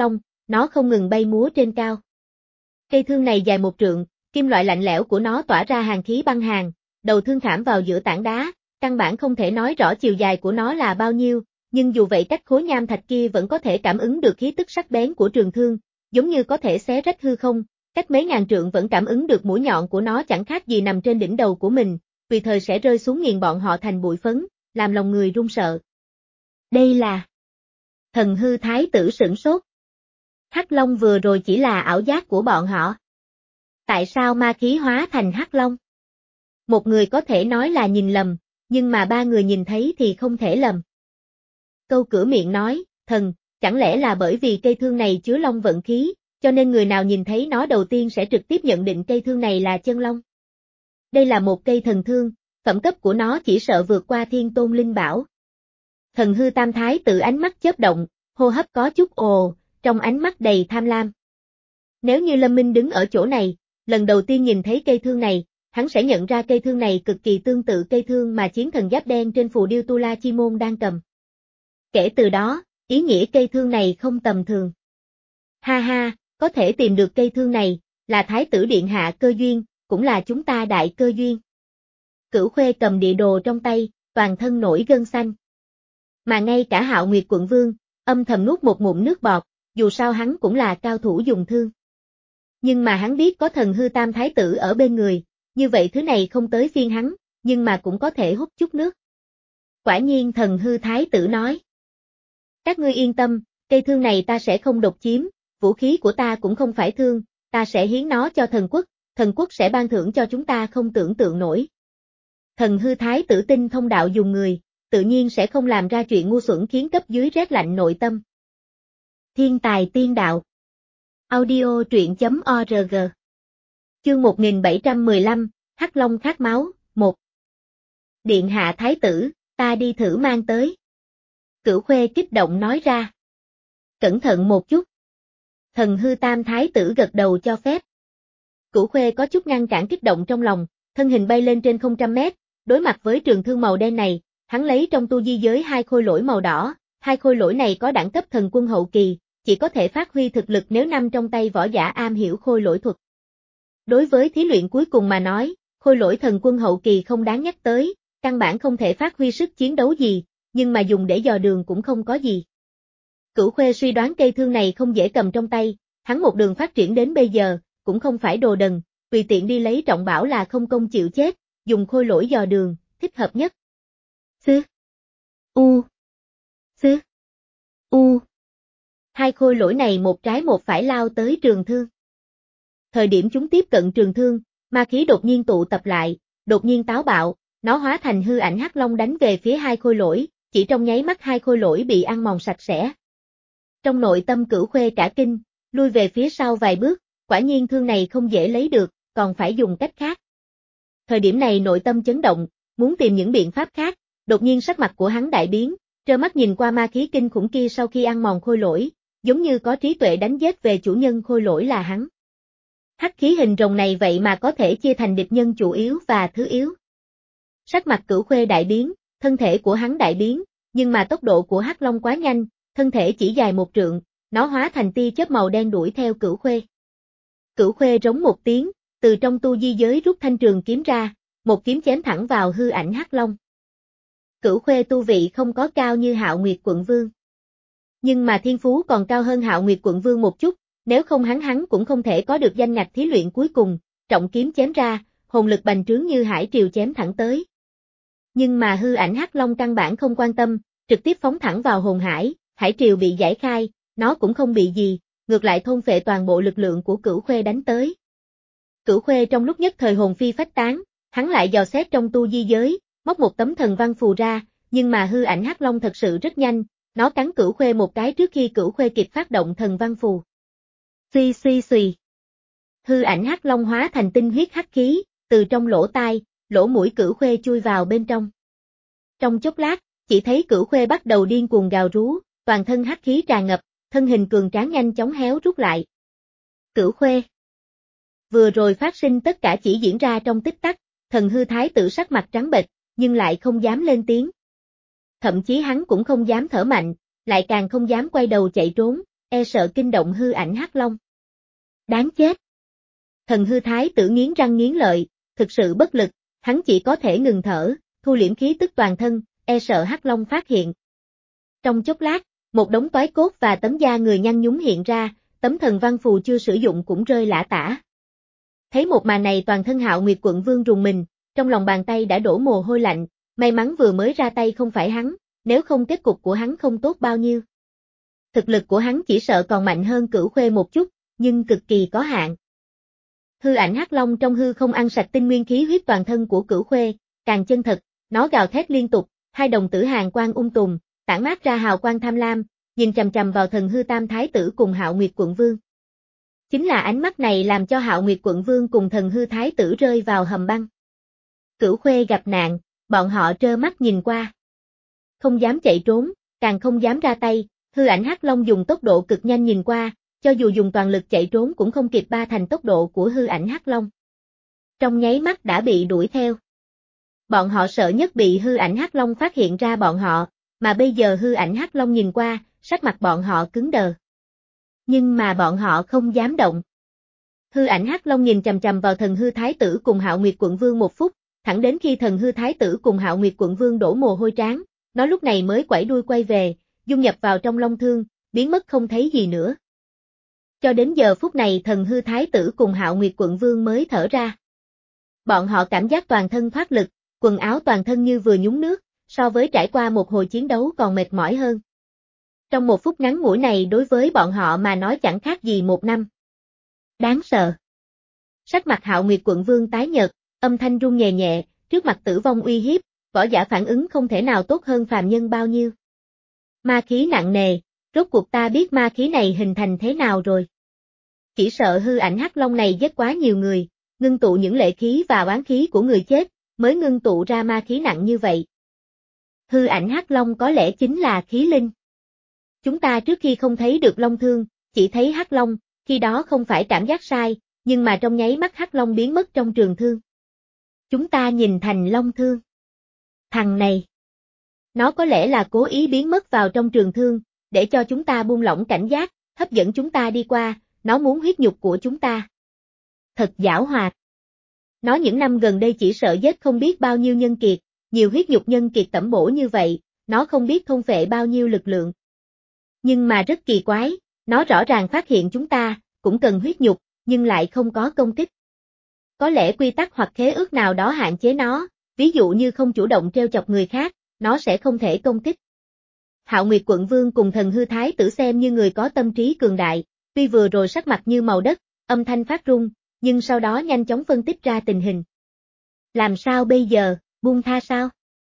Speaker 1: nó không ngừng bay múa trên cao. Cây thương này dài một trượng, kim loại lạnh lẽo của nó tỏa ra hàn khí băng hàn, đầu thương khảm vào giữa tảng đá, căn bản không thể nói rõ chiều dài của nó là bao nhiêu, nhưng dù vậy cách khối nham thạch kia vẫn có thể cảm ứng được khí tức sắc bén của trường thương, giống như có thể xé rách hư không, cách mấy ngàn trượng vẫn cảm ứng được mũi nhọn của nó chẳng khác gì nằm trên đỉnh đầu của mình, tùy thời sẽ rơi xuống nghiền bọn họ thành bụi phấn, làm lòng người run sợ. Đây là... Thần hư thái tử sửng sốt. Hắc Long vừa rồi chỉ là ảo giác của bọn họ. Tại sao ma khí hóa thành Hắc Long? Một người có thể nói là nhìn lầm, nhưng mà ba người nhìn thấy thì không thể lầm. Câu cửa miệng nói, thần, chẳng lẽ là bởi vì cây thương này chứa long vận khí, cho nên người nào nhìn thấy nó đầu tiên sẽ trực tiếp nhận định cây thương này là chân long. Đây là một cây thần thương, phẩm cấp của nó chỉ sợ vượt qua thiên tôn linh bảo. Thần hư tam thái tử ánh mắt chớp động, hô hấp có chút ồ, trong ánh mắt đầy tham lam. Nếu như Lâm Minh đứng ở chỗ này, lần đầu tiên nhìn thấy cây thương này, hắn sẽ nhận ra cây thương này cực kỳ tương tự cây thương mà chiến thần giáp đen trên phù điêu Tu La Chi Môn đang cầm. Kể từ đó, ý nghĩa cây thương này không tầm thường. Ha ha, có thể tìm được cây thương này, là thái tử điện hạ cơ duyên, cũng là chúng ta đại cơ duyên. Cửu Khuê cầm địa đồ trong tay, toàn thân nổi gân xanh. Mà ngay cả Hạo Nguyệt quận vương, âm thầm nuốt một ngụm nước bọt, dù sao hắn cũng là cao thủ dùng thương. Nhưng mà hắn biết có thần hư tam thái tử ở bên người, như vậy thứ này không tới phiên hắn, nhưng mà cũng có thể hút chút nước. Quả nhiên thần hư thái tử nói. Các ngươi yên tâm, cây thương này ta sẽ không độc chiếm, vũ khí của ta cũng không phải thương, ta sẽ hiến nó cho thần quốc, thần quốc sẽ ban thưởng cho chúng ta không tưởng tượng nổi. Thần hư thái tử tin thông đạo dùng người, tự nhiên sẽ không làm ra chuyện ngu xuẩn khiến cấp dưới rét lạnh nội tâm. Thiên tài tiên đạo. Audio truyện chấm org. Chương một nghìn bảy trăm mười lăm, Hắc Long khát máu, một. Điện hạ thái tử, ta đi thử mang tới. Cửu Khuê kích động nói ra. Cẩn thận một chút. Thần hư tam thái tử gật đầu cho phép. Cửu Khuê có chút ngăn cản kích động trong lòng, thân hình bay lên trên không trăm mét, đối mặt với trường thương màu đen này, hắn lấy trong tu di giới hai khôi lỗi màu đỏ, hai khôi lỗi này có đẳng cấp thần quân hậu kỳ, chỉ có thể phát huy thực lực nếu nằm trong tay võ giả am hiểu khôi lỗi thuật. Đối với thí luyện cuối cùng mà nói, khôi lỗi thần quân hậu kỳ không đáng nhắc tới, căn bản không thể phát huy sức chiến đấu gì, nhưng mà dùng để dò đường cũng không có gì. Cửu Khuê suy đoán cây thương này không dễ cầm trong tay, hắn một đường phát triển đến bây giờ, cũng không phải đồ đần, tùy tiện đi lấy trọng bảo là không công chịu chết, dùng khôi lỗi dò đường, thích hợp nhất. Xứ. U. Xứ. U. Hai khôi lỗi này một trái một phải lao tới trường thương. Thời điểm chúng tiếp cận trường thương, ma khí đột nhiên tụ tập lại, đột nhiên táo bạo, nó hóa thành hư ảnh hắc long đánh về phía hai khôi lỗi, chỉ trong nháy mắt hai khôi lỗi bị ăn mòn sạch sẽ. Trong nội tâm Cửu Khuê cả kinh, lui về phía sau vài bước, quả nhiên thương này không dễ lấy được, còn phải dùng cách khác. Thời điểm này nội tâm chấn động, muốn tìm những biện pháp khác, đột nhiên sắc mặt của hắn đại biến, trơ mắt nhìn qua ma khí kinh khủng kia sau khi ăn mòn khôi lỗi, giống như có trí tuệ đánh giết về chủ nhân khôi lỗi là hắn. Hắc khí hình rồng này vậy mà có thể chia thành địch nhân chủ yếu và thứ yếu. Sắc mặt Cửu Khuê đại biến, thân thể của hắn đại biến, nhưng mà tốc độ của Hắc Long quá nhanh, thân thể chỉ dài một trượng, nó hóa thành tia chớp màu đen đuổi theo Cửu Khuê. Cửu Khuê rống một tiếng, từ trong tu di giới rút thanh trường kiếm ra, một kiếm chém thẳng vào hư ảnh Hắc Long. Cửu Khuê tu vị không có cao như Hạo Nguyệt quận vương. Nhưng mà thiên phú còn cao hơn Hạo Nguyệt quận vương một chút, nếu không hắn hắn cũng không thể có được danh ngạch thí luyện cuối cùng, trọng kiếm chém ra, hồn lực bành trướng như hải triều chém thẳng tới. Nhưng mà hư ảnh Hắc Long căn bản không quan tâm, trực tiếp phóng thẳng vào hồn hải, hải triều bị giải khai, nó cũng không bị gì, ngược lại thôn phệ toàn bộ lực lượng của Cửu Khuê đánh tới. Cửu Khuê trong lúc nhất thời hồn phi phách tán, hắn lại dò xét trong tu di giới, móc một tấm thần văn phù ra, nhưng mà hư ảnh Hắc Long thật sự rất nhanh, nó cắn Cửu Khuê một cái trước khi Cửu Khuê kịp phát động thần văn phù. Suy suy suy. Hư ảnh Hắc Long hóa thành tinh huyết hắc khí, từ trong lỗ tai, lỗ mũi Cửu Khuê chui vào bên trong. Trong chốc lát, chỉ thấy Cửu Khuê bắt đầu điên cuồng gào rú, toàn thân hắc khí tràn ngập, thân hình cường tráng nhanh chóng héo rút lại. Cửu Khuê. Vừa rồi phát sinh tất cả chỉ diễn ra trong tích tắc, thần hư thái tử sắc mặt trắng bệch, nhưng lại không dám lên tiếng. Thậm chí hắn cũng không dám thở mạnh, lại càng không dám quay đầu chạy trốn, e sợ kinh động hư ảnh hắc long. Đáng chết! Thần hư thái tử nghiến răng nghiến lợi, thực sự bất lực, hắn chỉ có thể ngừng thở, thu liễm khí tức toàn thân, e sợ hắc long phát hiện. Trong chốc lát, một đống toái cốt và tấm da người nhăn nhúm hiện ra, tấm thần văn phù chưa sử dụng cũng rơi lả tả. Thấy một màn này toàn thân Hạo Nguyệt Quận Vương rùng mình, trong lòng bàn tay đã đổ mồ hôi lạnh, may mắn vừa mới ra tay không phải hắn, nếu không kết cục của hắn không tốt bao nhiêu. Thực lực của hắn chỉ sợ còn mạnh hơn Cửu Khuê một chút, nhưng cực kỳ có hạn. Hư ảnh hắc long trong hư không ăn sạch tinh nguyên khí huyết toàn thân của Cửu Khuê, càng chân thật, nó gào thét liên tục, hai đồng tử hàn quang ung tùm, tản mát ra hào quang tham lam, nhìn chằm chằm vào thần hư tam thái tử cùng Hạo Nguyệt Quận Vương. Chính là ánh mắt này làm cho Hạo Nguyệt Quận Vương cùng thần hư thái tử rơi vào hầm băng. Cửu Khuê gặp nạn, bọn họ trơ mắt nhìn qua. Không dám chạy trốn, càng không dám ra tay, hư ảnh hắc long dùng tốc độ cực nhanh nhìn qua, cho dù dùng toàn lực chạy trốn cũng không kịp ba thành tốc độ của hư ảnh hắc long. Trong nháy mắt đã bị đuổi theo. Bọn họ sợ nhất bị hư ảnh hắc long phát hiện ra bọn họ, mà bây giờ hư ảnh hắc long nhìn qua, sắc mặt bọn họ cứng đờ. Nhưng mà bọn họ không dám động. Hư ảnh hắc long nhìn chằm chằm vào thần hư thái tử cùng Hạo Nguyệt Quận Vương một phút, thẳng đến khi thần hư thái tử cùng Hạo Nguyệt Quận Vương đổ mồ hôi trán, nó lúc này mới quẩy đuôi quay về, dung nhập vào trong long thương, biến mất không thấy gì nữa. Cho đến giờ phút này thần hư thái tử cùng Hạo Nguyệt Quận Vương mới thở ra. Bọn họ cảm giác toàn thân thoát lực, quần áo toàn thân như vừa nhúng nước, so với trải qua một hồi chiến đấu còn mệt mỏi hơn. Trong một phút ngắn ngủi này đối với bọn họ mà nói chẳng khác gì một năm. Đáng sợ. Sắc mặt Hạo Nguyệt Quận Vương tái nhợt, âm thanh run nhẹ nhẹ, trước mặt tử vong uy hiếp, võ giả phản ứng không thể nào tốt hơn phàm nhân bao nhiêu. Ma khí nặng nề, rốt cuộc ta biết ma khí này hình thành thế nào rồi. Chỉ sợ hư ảnh hắc long này giết quá nhiều người, ngưng tụ những lệ khí và oán khí của người chết, mới ngưng tụ ra ma khí nặng như vậy. Hư ảnh hắc long có lẽ chính là khí linh. Chúng ta trước khi không thấy được long thương, chỉ thấy hắc long, khi đó không phải cảm giác sai, nhưng mà trong nháy mắt hắc long biến mất trong trường thương. Chúng ta nhìn thành long thương. Thằng này, nó có lẽ là cố ý biến mất vào trong trường thương, để cho chúng ta buông lỏng cảnh giác, hấp dẫn chúng ta đi qua, nó muốn huyết nhục của chúng ta. Thật giảo hoạt. Nó những năm gần đây chỉ sợ giết không biết bao nhiêu nhân kiệt, nhiều huyết nhục nhân kiệt tẩm bổ như vậy, nó không biết thôn phệ bao nhiêu lực lượng. Nhưng mà rất kỳ quái, nó rõ ràng phát hiện chúng ta, cũng cần huyết nhục, nhưng lại không có công kích. Có lẽ quy tắc hoặc khế ước nào đó hạn chế nó, ví dụ như không chủ động trêu chọc người khác, nó sẽ không thể công kích. Hạo Nguyệt Quận Vương cùng thần hư thái tử xem như người có tâm trí cường đại, tuy vừa rồi sắc mặt như màu đất, âm thanh phát run, nhưng sau đó nhanh chóng phân tích ra tình hình. Làm sao bây giờ, buông tha sao?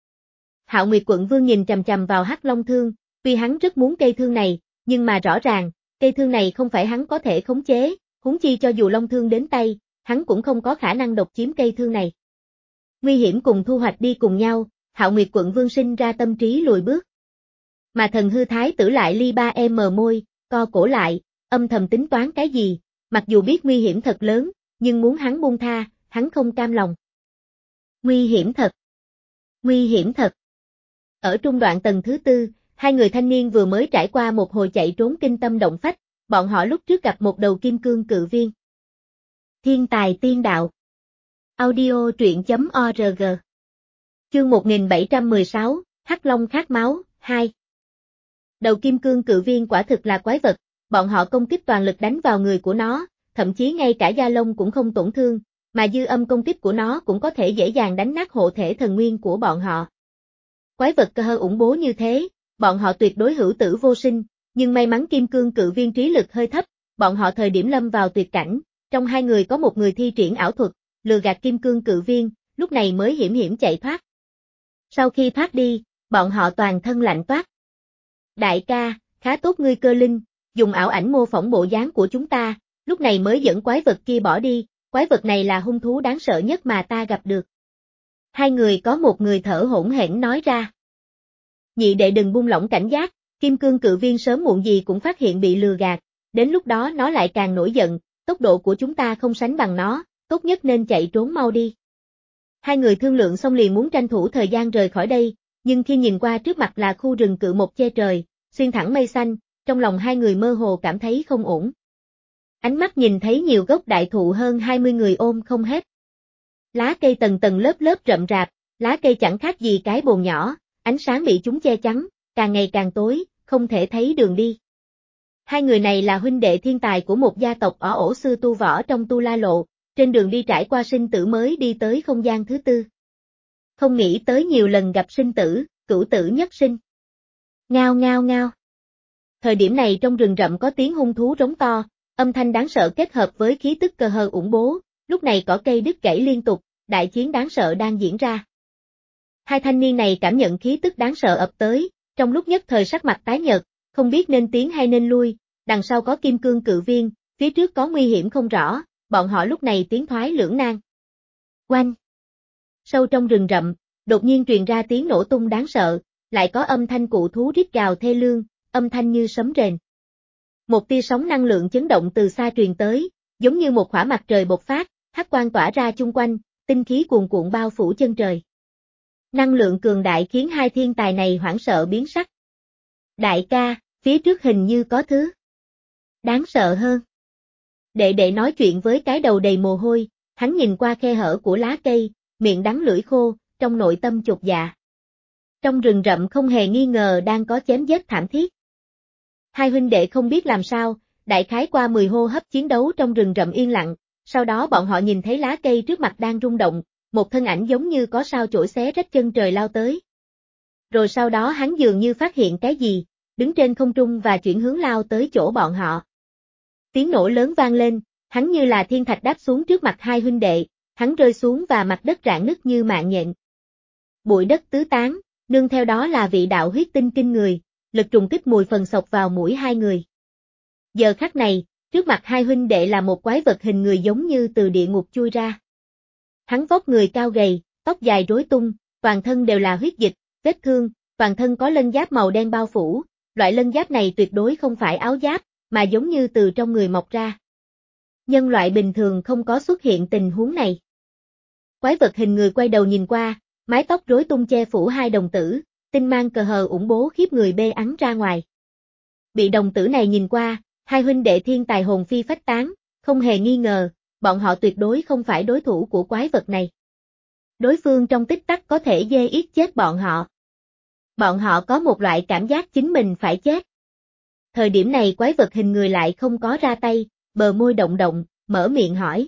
Speaker 1: Hạo Nguyệt Quận Vương nhìn chằm chằm vào hắc long thương, tuy hắn rất muốn cây thương này, nhưng mà rõ ràng, cây thương này không phải hắn có thể khống chế, huống chi cho dù long thương đến tay, hắn cũng không có khả năng độc chiếm cây thương này. Nguy hiểm cùng thu hoạch đi cùng nhau, Hạo Nguyệt Quận Vương sinh ra tâm trí lùi bước. Mà thần hư thái tử lại li ba em môi, co cổ lại, âm thầm tính toán cái gì, mặc dù biết nguy hiểm thật lớn, nhưng muốn hắn buông tha, hắn không cam lòng. Nguy hiểm thật. Nguy hiểm thật. Ở trung đoạn tầng thứ tư, hai người thanh niên vừa mới trải qua một hồi chạy trốn kinh tâm động phách, bọn họ lúc trước gặp một đầu kim cương cự viên. Thiên tài tiên đạo. Audio truyện chấm org. Chương một nghìn bảy trăm mười sáu, Hắc Long khát máu, hai. Đầu kim cương cự viên quả thực là quái vật, bọn họ công kích toàn lực đánh vào người của nó, thậm chí ngay cả da lông cũng không tổn thương, mà dư âm công kích của nó cũng có thể dễ dàng đánh nát hộ thể thần nguyên của bọn họ. Quái vật cơ hơ ủng bố như thế, bọn họ tuyệt đối hữu tử vô sinh, nhưng may mắn kim cương cự viên trí lực hơi thấp, bọn họ thời điểm lâm vào tuyệt cảnh, trong hai người có một người thi triển ảo thuật, lừa gạt kim cương cự viên, lúc này mới hiểm hiểm chạy thoát. Sau khi thoát đi, bọn họ toàn thân lạnh toát. Đại ca, khá tốt ngươi Cơ Linh, dùng ảo ảnh mô phỏng bộ dáng của chúng ta, lúc này mới dẫn quái vật kia bỏ đi, quái vật này là hung thú đáng sợ nhất mà ta gặp được. Hai người có một người thở hổn hển nói ra. Nhị đệ đừng buông lỏng cảnh giác, kim cương cự viên sớm muộn gì cũng phát hiện bị lừa gạt, đến lúc đó nó lại càng nổi giận, tốc độ của chúng ta không sánh bằng nó, tốt nhất nên chạy trốn mau đi. Hai người thương lượng xong liền muốn tranh thủ thời gian rời khỏi đây, nhưng khi nhìn qua trước mặt là khu rừng cự mộc che trời, xuyên thẳng mây xanh, trong lòng hai người mơ hồ cảm thấy không ổn. Ánh mắt nhìn thấy nhiều gốc đại thụ hơn hai mươi người ôm không hết. Lá cây tầng tầng lớp lớp rậm rạp, lá cây chẳng khác gì cái bồn nhỏ, ánh sáng bị chúng che chắn, càng ngày càng tối, không thể thấy đường đi. Hai người này là huynh đệ thiên tài của một gia tộc ở ổ sư tu võ trong Tu La Lộ, trên đường đi trải qua sinh tử mới đi tới không gian thứ tư. Không nghĩ tới nhiều lần gặp sinh tử, cửu tử nhất sinh. Ngao ngao ngao. Thời điểm này trong rừng rậm có tiếng hung thú rống to, âm thanh đáng sợ kết hợp với khí tức cơ hờ ủng bố, lúc này cỏ cây đứt gãy liên tục, đại chiến đáng sợ đang diễn ra. Hai thanh niên này cảm nhận khí tức đáng sợ ập tới, trong lúc nhất thời sắc mặt tái nhợt, không biết nên tiến hay nên lui, đằng sau có kim cương cự viên, phía trước có nguy hiểm không rõ, bọn họ lúc này tiến thoái lưỡng nan. Oanh! Sâu trong rừng rậm, đột nhiên truyền ra tiếng nổ tung đáng sợ, lại có âm thanh cụ thú rít gào thê lương, âm thanh như sấm rền. Một tia sóng năng lượng chấn động từ xa truyền tới, giống như một khỏa mặt trời bộc phát, hắc quang tỏa ra chung quanh, tinh khí cuồn cuộn bao phủ chân trời. Năng lượng cường đại khiến hai thiên tài này hoảng sợ biến sắc. Đại ca, phía trước hình như có thứ đáng sợ hơn. Đệ đệ nói chuyện với cái đầu đầy mồ hôi, hắn nhìn qua khe hở của lá cây, miệng đắng lưỡi khô, trong nội tâm chột dạ. Trong rừng rậm không hề nghi ngờ đang có chém giết thảm thiết. Hai huynh đệ không biết làm sao, đại khái qua mười hô hấp chiến đấu trong rừng rậm yên lặng, sau đó bọn họ nhìn thấy lá cây trước mặt đang rung động, một thân ảnh giống như có sao chổi xé rách chân trời lao tới. Rồi sau đó hắn dường như phát hiện cái gì, đứng trên không trung và chuyển hướng lao tới chỗ bọn họ. Tiếng nổ lớn vang lên, hắn như là thiên thạch đáp xuống trước mặt hai huynh đệ, hắn rơi xuống và mặt đất rạn nứt như mạng nhện. Bụi đất tứ tán, nương theo đó là vị đạo huyết tinh kinh người, lực trùng kích mùi phần sộc vào mũi hai người. Giờ khắc này, trước mặt hai huynh đệ là một quái vật hình người giống như từ địa ngục chui ra. Hắn vóc người cao gầy, tóc dài rối tung, toàn thân đều là huyết dịch, vết thương, toàn thân có lân giáp màu đen bao phủ, loại lân giáp này tuyệt đối không phải áo giáp, mà giống như từ trong người mọc ra. Nhân loại bình thường không có xuất hiện tình huống này. Quái vật hình người quay đầu nhìn qua, mái tóc rối tung che phủ hai đồng tử, tinh mang cờ hờ ủng bố khiếp người bê ắn ra ngoài. Bị đồng tử này nhìn qua, hai huynh đệ thiên tài hồn phi phách tán, không hề nghi ngờ, bọn họ tuyệt đối không phải đối thủ của quái vật này. Đối phương trong tích tắc có thể dê yết chết bọn họ. Bọn họ có một loại cảm giác chính mình phải chết. Thời điểm này quái vật hình người lại không có ra tay, bờ môi động động, mở miệng hỏi.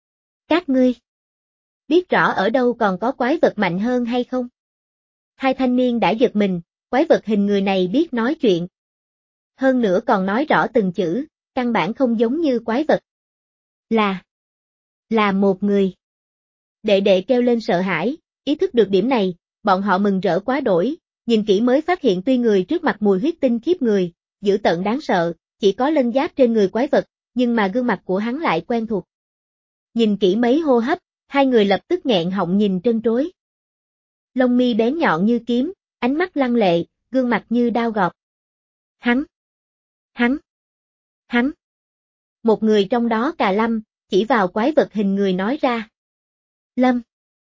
Speaker 1: Các ngươi biết rõ ở đâu còn có quái vật mạnh hơn hay không? Hai thanh niên đã giật mình, quái vật hình người này biết nói chuyện. Hơn nữa còn nói rõ từng chữ, căn bản không giống như quái vật. Là, là một người. Đệ đệ kêu lên sợ hãi, ý thức được điểm này, bọn họ mừng rỡ quá đổi, nhìn kỹ mới phát hiện tuy người trước mặt mùi huyết tinh khiếp người, dữ tợn đáng sợ, chỉ có lân giáp trên người quái vật, nhưng mà gương mặt của hắn lại quen thuộc. Nhìn kỹ mấy hô hấp, hai người lập tức nghẹn họng nhìn trân trối. Lông mi bén nhọn như kiếm, ánh mắt lăng lệ, gương mặt như đao gọt. Hắn, hắn, hắn. Một người trong đó cà lâm, chỉ vào quái vật hình người nói ra. Lâm,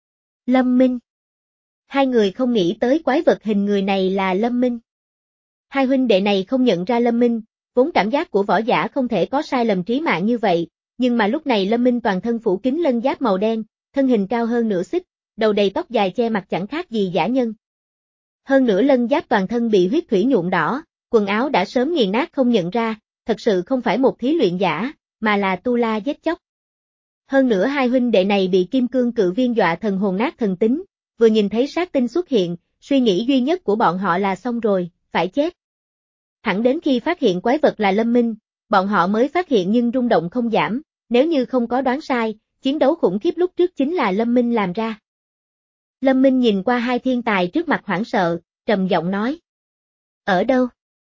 Speaker 1: Lâm Minh. Hai người không nghĩ tới quái vật hình người này là Lâm Minh. Hai huynh đệ này không nhận ra Lâm Minh, vốn cảm giác của võ giả không thể có sai lầm trí mạng như vậy, nhưng mà lúc này Lâm Minh toàn thân phủ kín lân giáp màu đen, thân hình cao hơn nửa xích, đầu đầy tóc dài che mặt chẳng khác gì dã nhân. Hơn nữa lân giáp toàn thân bị huyết thủy nhuộm đỏ, quần áo đã sớm nghiền nát không nhận ra, thật sự không phải một thí luyện giả, mà là tu la giết chóc. Hơn nữa hai huynh đệ này bị kim cương cự viên dọa thần hồn nát thần tính, vừa nhìn thấy sát tinh xuất hiện, suy nghĩ duy nhất của bọn họ là xong rồi, phải chết. Thẳng đến khi phát hiện quái vật là Lâm Minh, bọn họ mới phát hiện nhưng rung động không giảm, nếu như không có đoán sai, chiến đấu khủng khiếp lúc trước chính là Lâm Minh làm ra. Lâm Minh nhìn qua hai thiên tài trước mặt hoảng sợ, trầm giọng nói. Ở đâu?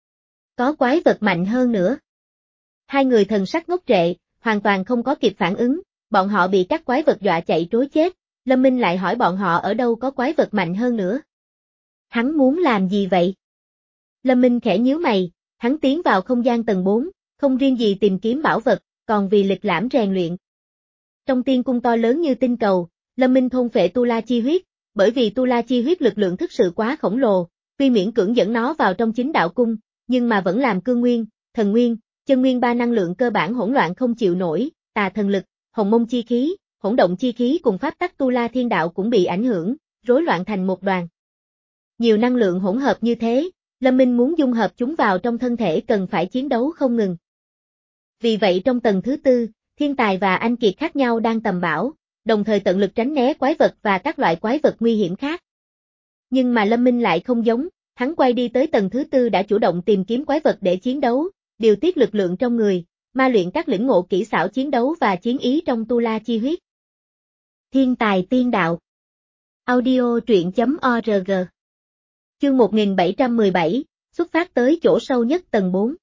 Speaker 1: Có quái vật mạnh hơn nữa. Hai người thần sắc ngốc trệ, hoàn toàn không có kịp phản ứng, bọn họ bị các quái vật dọa chạy trối chết, Lâm Minh lại hỏi bọn họ ở đâu có quái vật mạnh hơn nữa. Hắn muốn làm gì vậy? Lâm Minh khẽ nhíu mày, hắn tiến vào không gian tầng bốn, không riêng gì tìm kiếm bảo vật, còn vì lịch lãm rèn luyện. Trong tiên cung to lớn như tinh cầu, Lâm Minh thôn phệ tu la chi huyết, bởi vì tu la chi huyết lực lượng thực sự quá khổng lồ, tuy miễn cưỡng dẫn nó vào trong chính đạo cung, nhưng mà vẫn làm cương nguyên, thần nguyên, chân nguyên ba năng lượng cơ bản hỗn loạn không chịu nổi, tà thần lực, hồng mông chi khí, hỗn động chi khí cùng pháp tắc tu la thiên đạo cũng bị ảnh hưởng, rối loạn thành một đoàn. Nhiều năng lượng hỗn hợp như thế, Lâm Minh muốn dung hợp chúng vào trong thân thể cần phải chiến đấu không ngừng. Vì vậy trong tầng thứ tư, thiên tài và anh kiệt khác nhau đang tầm bảo, đồng thời tận lực tránh né quái vật và các loại quái vật nguy hiểm khác. Nhưng mà Lâm Minh lại không giống, hắn quay đi tới tầng thứ tư đã chủ động tìm kiếm quái vật để chiến đấu, điều tiết lực lượng trong người, ma luyện các lĩnh ngộ kỹ xảo chiến đấu và chiến ý trong tu la chi huyết. Thiên tài tiên đạo. Audio truyện chấm org. Chương một nghìn bảy trăm mười bảy, xuất phát tới chỗ sâu nhất tầng bốn.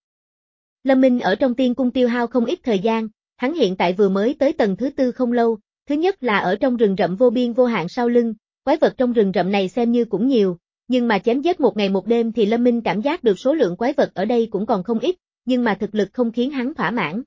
Speaker 1: Lâm Minh ở trong tiên cung tiêu hao không ít thời gian, hắn hiện tại vừa mới tới tầng thứ tư không lâu, thứ nhất là ở trong rừng rậm vô biên vô hạn sau lưng, quái vật trong rừng rậm này xem như cũng nhiều, nhưng mà chém giết một ngày một đêm thì Lâm Minh cảm giác được số lượng quái vật ở đây cũng còn không ít, nhưng mà thực lực không khiến hắn thỏa mãn.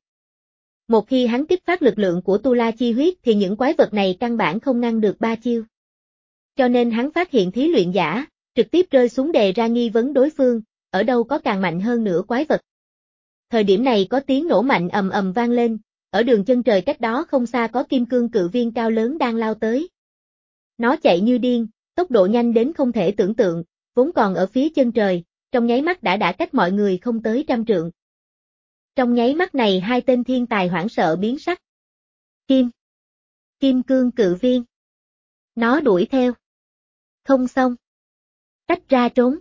Speaker 1: Một khi hắn kích phát lực lượng của tu la chi huyết thì những quái vật này căn bản không ngăn được ba chiêu. Cho nên hắn phát hiện thí luyện giả, trực tiếp rơi xuống đề ra nghi vấn đối phương, ở đâu có càng mạnh hơn nữa quái vật. Thời điểm này có tiếng nổ mạnh ầm ầm vang lên, ở đường chân trời cách đó không xa có kim cương cự viên cao lớn đang lao tới. Nó chạy như điên, tốc độ nhanh đến không thể tưởng tượng, vốn còn ở phía chân trời, trong nháy mắt đã đã cách mọi người không tới trăm trượng. Trong nháy mắt này hai tên thiên tài hoảng sợ biến sắc. Kim. Kim cương cự viên. Nó đuổi theo. Không xong. Tách ra trốn.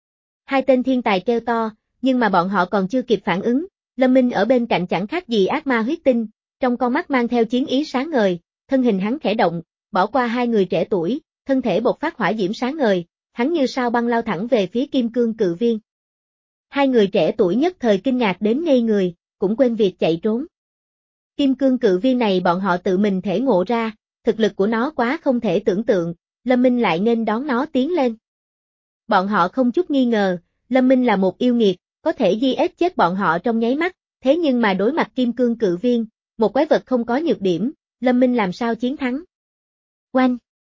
Speaker 1: Hai tên thiên tài kêu to, nhưng mà bọn họ còn chưa kịp phản ứng, Lâm Minh ở bên cạnh chẳng khác gì ác ma huyết tinh, trong con mắt mang theo chiến ý sáng ngời, thân hình hắn khẽ động, bỏ qua hai người trẻ tuổi, thân thể bộc phát hỏa diễm sáng ngời, hắn như sao băng lao thẳng về phía kim cương cự viên. Hai người trẻ tuổi nhất thời kinh ngạc đến ngây người, cũng quên việc chạy trốn. Kim cương cự viên này bọn họ tự mình thể ngộ ra, thực lực của nó quá không thể tưởng tượng, Lâm Minh lại nên đón nó tiến lên. Bọn họ không chút nghi ngờ, Lâm Minh là một yêu nghiệt, có thể di ết chết bọn họ trong nháy mắt, thế nhưng mà đối mặt kim cương cự viên, một quái vật không có nhược điểm, Lâm Minh làm sao chiến thắng. Oanh!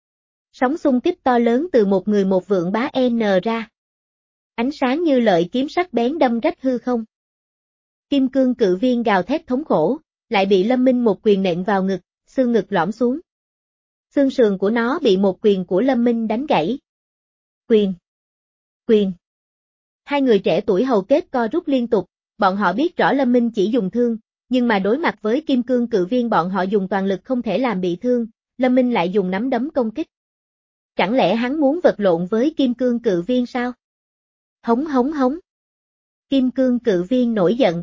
Speaker 1: Sóng xung kích to lớn từ một người một vượng bá N ra. Ánh sáng như lợi kiếm sắc bén đâm rách hư không. Kim cương cự viên gào thét thống khổ, lại bị Lâm Minh một quyền nện vào ngực, xương ngực lõm xuống. Xương sườn của nó bị một quyền của Lâm Minh đánh gãy. Quyền! Quyền! Hai người trẻ tuổi hầu kết co rút liên tục, bọn họ biết rõ Lâm Minh chỉ dùng thương, nhưng mà đối mặt với kim cương cự viên bọn họ dùng toàn lực không thể làm bị thương, Lâm Minh lại dùng nắm đấm công kích. Chẳng lẽ hắn muốn vật lộn với kim cương cự viên sao? Hống hống hống. Kim cương cự viên nổi giận.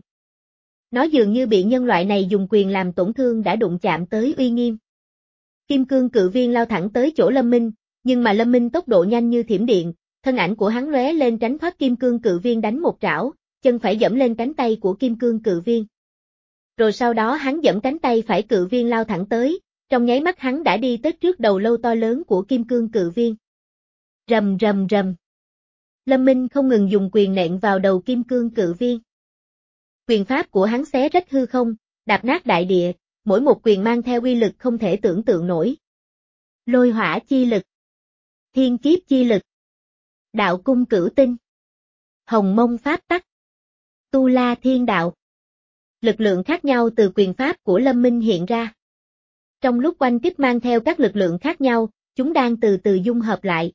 Speaker 1: Nó dường như bị nhân loại này dùng quyền làm tổn thương đã đụng chạm tới uy nghiêm. Kim cương cự viên lao thẳng tới chỗ Lâm Minh, nhưng mà Lâm Minh tốc độ nhanh như thiểm điện, thân ảnh của hắn lóe lên tránh thoát kim cương cự viên đánh một trảo, chân phải giẫm lên cánh tay của kim cương cự viên. Rồi sau đó hắn giẫm cánh tay phải cự viên lao thẳng tới, trong nháy mắt hắn đã đi tới trước đầu lâu to lớn của kim cương cự viên. Rầm rầm rầm. Lâm Minh không ngừng dùng quyền nện vào đầu kim cương cự viên. Quyền pháp của hắn xé rách hư không, đạp nát đại địa, mỗi một quyền mang theo uy lực không thể tưởng tượng nổi. Lôi hỏa chi lực. Thiên kiếp chi lực. Đạo cung cửu tinh. Hồng mông pháp tắc. Tu la thiên đạo. Lực lượng khác nhau từ quyền pháp của Lâm Minh hiện ra. Trong lúc oanh kích mang theo các lực lượng khác nhau, chúng đang từ từ dung hợp lại.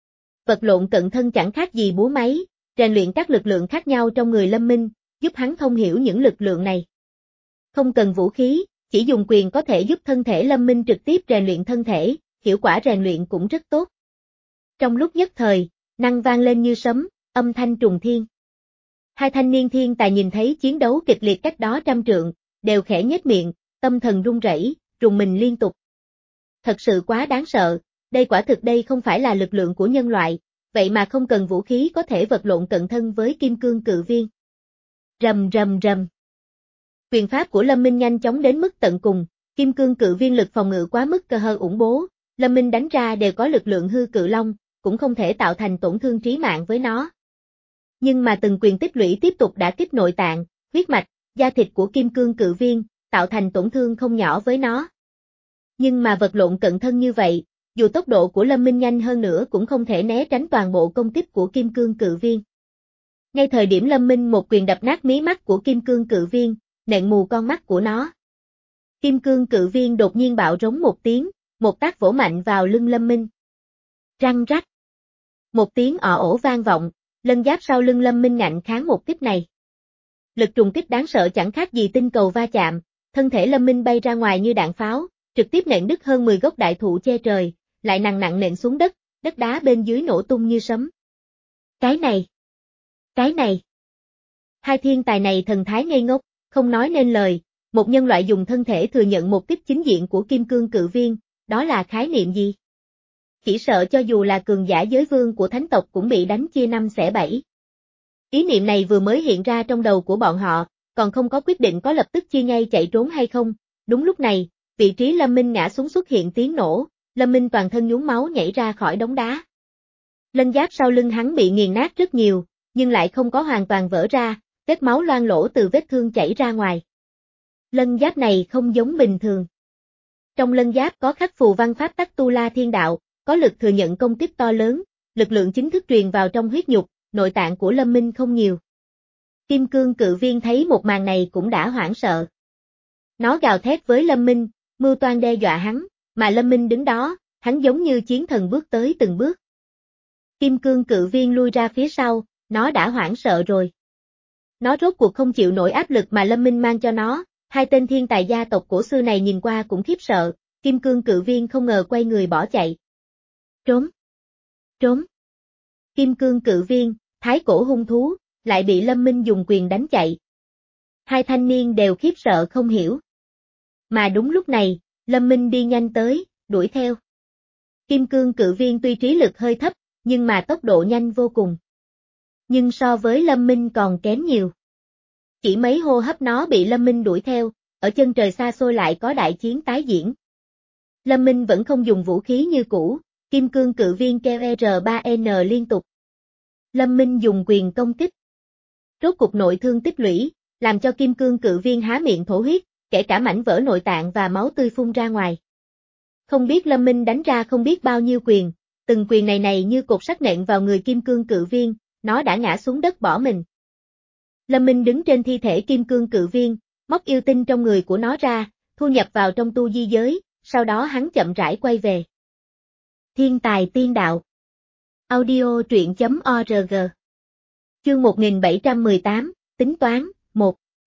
Speaker 1: Vật lộn cận thân chẳng khác gì búa máy, rèn luyện các lực lượng khác nhau trong người Lâm Minh, giúp hắn thông hiểu những lực lượng này. Không cần vũ khí, chỉ dùng quyền có thể giúp thân thể Lâm Minh trực tiếp rèn luyện thân thể, hiệu quả rèn luyện cũng rất tốt. Trong lúc nhất thời, năng vang lên như sấm, âm thanh trùng thiên. Hai thanh niên thiên tài nhìn thấy chiến đấu kịch liệt cách đó trăm trượng, đều khẽ nhếch miệng, tâm thần run rẩy, rùng mình liên tục. Thật sự quá đáng sợ, đây quả thực đây không phải là lực lượng của nhân loại, vậy mà không cần vũ khí có thể vật lộn cận thân với kim cương cự viên. Rầm rầm rầm. Quyền pháp của Lâm Minh nhanh chóng đến mức tận cùng, kim cương cự viên lực phòng ngự quá mức cơ hơ ủng bố, Lâm Minh đánh ra đều có lực lượng hư cự long, cũng không thể tạo thành tổn thương trí mạng với nó. Nhưng mà từng quyền tích lũy tiếp tục đã kích nội tạng, huyết mạch, da thịt của kim cương cự viên, tạo thành tổn thương không nhỏ với nó. Nhưng mà vật lộn cận thân như vậy, dù tốc độ của Lâm Minh nhanh hơn nữa cũng không thể né tránh toàn bộ công kích của kim cương cự viên. Ngay thời điểm Lâm Minh một quyền đập nát mí mắt của Kim Cương Cự Viên, nện mù con mắt của nó. Kim Cương Cự Viên đột nhiên bạo rống một tiếng, một tác vỗ mạnh vào lưng Lâm Minh. Răng rắc. Một tiếng ọ ổ vang vọng, lân giáp sau lưng Lâm Minh ngạnh kháng một kích này. Lực trùng kích đáng sợ chẳng khác gì tinh cầu va chạm, thân thể Lâm Minh bay ra ngoài như đạn pháo, trực tiếp nện đứt hơn mười gốc đại thụ che trời, lại nặng nặng nện xuống đất, đất đá bên dưới nổ tung như sấm. Cái này! Cái này! Hai thiên tài này thần thái ngây ngốc, không nói nên lời, một nhân loại dùng thân thể thừa nhận một kích chính diện của Kim Cương Cự Viên, đó là khái niệm gì? Chỉ sợ cho dù là cường giả giới vương của thánh tộc cũng bị đánh chia năm xẻ bảy. Ý niệm này vừa mới hiện ra trong đầu của bọn họ, còn không có quyết định có lập tức chia ngay chạy trốn hay không. Đúng lúc này, vị trí Lâm Minh ngã xuống xuất hiện tiếng nổ, Lâm Minh toàn thân nhuốm máu nhảy ra khỏi đống đá. Lân giáp sau lưng hắn bị nghiền nát rất nhiều, nhưng lại không có hoàn toàn vỡ ra, vết máu loang lỗ từ vết thương chảy ra ngoài. Lân giáp này không giống bình thường. Trong lân giáp có khắc phù văn pháp tắc Tu La Thiên Đạo, có lực thừa nhận công kích to lớn, lực lượng chính thức truyền vào trong huyết nhục, nội tạng của Lâm Minh không nhiều. Kim Cương Cự Viên thấy một màn này cũng đã hoảng sợ. Nó gào thét với Lâm Minh, mưu toan đe dọa hắn, mà Lâm Minh đứng đó, hắn giống như chiến thần bước tới từng bước. Kim Cương Cự Viên lui ra phía sau, nó đã hoảng sợ rồi. Nó rốt cuộc không chịu nổi áp lực mà Lâm Minh mang cho nó, hai tên thiên tài gia tộc cổ xưa này nhìn qua cũng khiếp sợ, Kim Cương Cự Viên không ngờ quay người bỏ chạy. Trốn! Trốn! Kim Cương Cự Viên, thái cổ hung thú, lại bị Lâm Minh dùng quyền đánh chạy. Hai thanh niên đều khiếp sợ không hiểu. Mà đúng lúc này, Lâm Minh đi nhanh tới, đuổi theo. Kim Cương Cự Viên tuy trí lực hơi thấp, nhưng mà tốc độ nhanh vô cùng. Nhưng so với Lâm Minh còn kém nhiều. Chỉ mấy hô hấp nó bị Lâm Minh đuổi theo, ở chân trời xa xôi lại có đại chiến tái diễn. Lâm Minh vẫn không dùng vũ khí như cũ, Kim Cương Cự Viên kêu R ba N liên tục. Lâm Minh dùng quyền công kích. Rốt cục nội thương tích lũy, làm cho Kim Cương Cự Viên há miệng thổ huyết, kể cả mảnh vỡ nội tạng và máu tươi phun ra ngoài. Không biết Lâm Minh đánh ra không biết bao nhiêu quyền, từng quyền này này như cột sắt nện vào người Kim Cương Cự Viên, nó đã ngã xuống đất bỏ mình. Lâm Minh đứng trên thi thể Kim Cương Cự Viên, móc yêu tinh trong người của nó ra, thu nhập vào trong tu di giới, sau đó hắn chậm rãi quay về. Thiên tài tiên đạo. Audio truyện chấm org. Chương một nghìn bảy trăm mười tám, tính toán, một.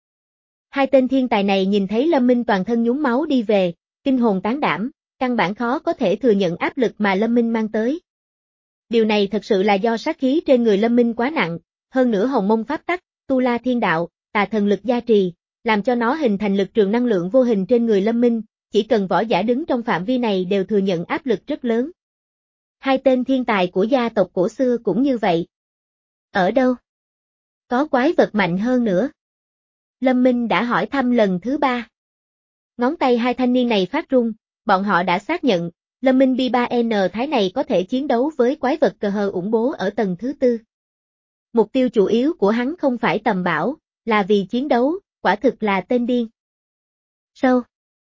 Speaker 1: Hai tên thiên tài này nhìn thấy Lâm Minh toàn thân nhuốm máu đi về, kinh hồn tán đảm, căn bản khó có thể thừa nhận áp lực mà Lâm Minh mang tới. Điều này thật sự là do sát khí trên người Lâm Minh quá nặng, hơn nữa hồng mông pháp tắc, Tu La Thiên Đạo, tà thần lực gia trì, làm cho nó hình thành lực trường năng lượng vô hình trên người Lâm Minh, chỉ cần võ giả đứng trong phạm vi này đều thừa nhận áp lực rất lớn. Hai tên thiên tài của gia tộc cổ xưa cũng như vậy. Ở đâu? Có quái vật mạnh hơn nữa. Lâm Minh đã hỏi thăm lần thứ ba. Ngón tay hai thanh niên này phát run, bọn họ đã xác nhận, Lâm Minh B ba N thái này có thể chiến đấu với quái vật cờ hờ ủng bố ở tầng thứ tư. Mục tiêu chủ yếu của hắn không phải tầm bảo, là vì chiến đấu, quả thực là tên điên. Sâu.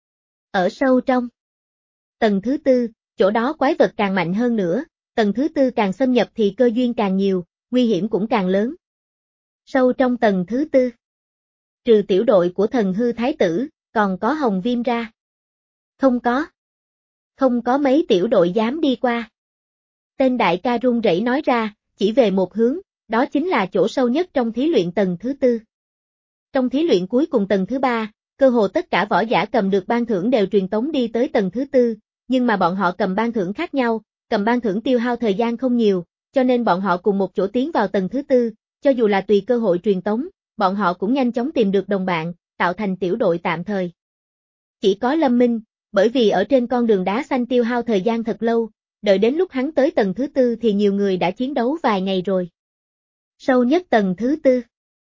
Speaker 1: Ở sâu trong. Tầng thứ tư, chỗ đó quái vật càng mạnh hơn nữa, tầng thứ tư càng xâm nhập thì cơ duyên càng nhiều, nguy hiểm cũng càng lớn. Sâu trong tầng thứ tư. Trừ tiểu đội của thần hư thái tử, còn có Hồng Viêm ra. Không có. Không có mấy tiểu đội dám đi qua. Tên đại ca run rẩy nói ra, chỉ về một hướng, đó chính là chỗ sâu nhất trong thí luyện tầng thứ tư. Trong thí luyện cuối cùng tầng thứ ba, cơ hồ tất cả võ giả cầm được ban thưởng đều truyền tống đi tới tầng thứ tư, nhưng mà bọn họ cầm ban thưởng khác nhau, cầm ban thưởng tiêu hao thời gian không nhiều, cho nên bọn họ cùng một chỗ tiến vào tầng thứ tư, cho dù là tùy cơ hội truyền tống, bọn họ cũng nhanh chóng tìm được đồng bạn, tạo thành tiểu đội tạm thời. Chỉ có Lâm Minh, bởi vì ở trên con đường đá xanh tiêu hao thời gian thật lâu, đợi đến lúc hắn tới tầng thứ tư thì nhiều người đã chiến đấu vài ngày rồi. Sâu nhất tầng thứ tư.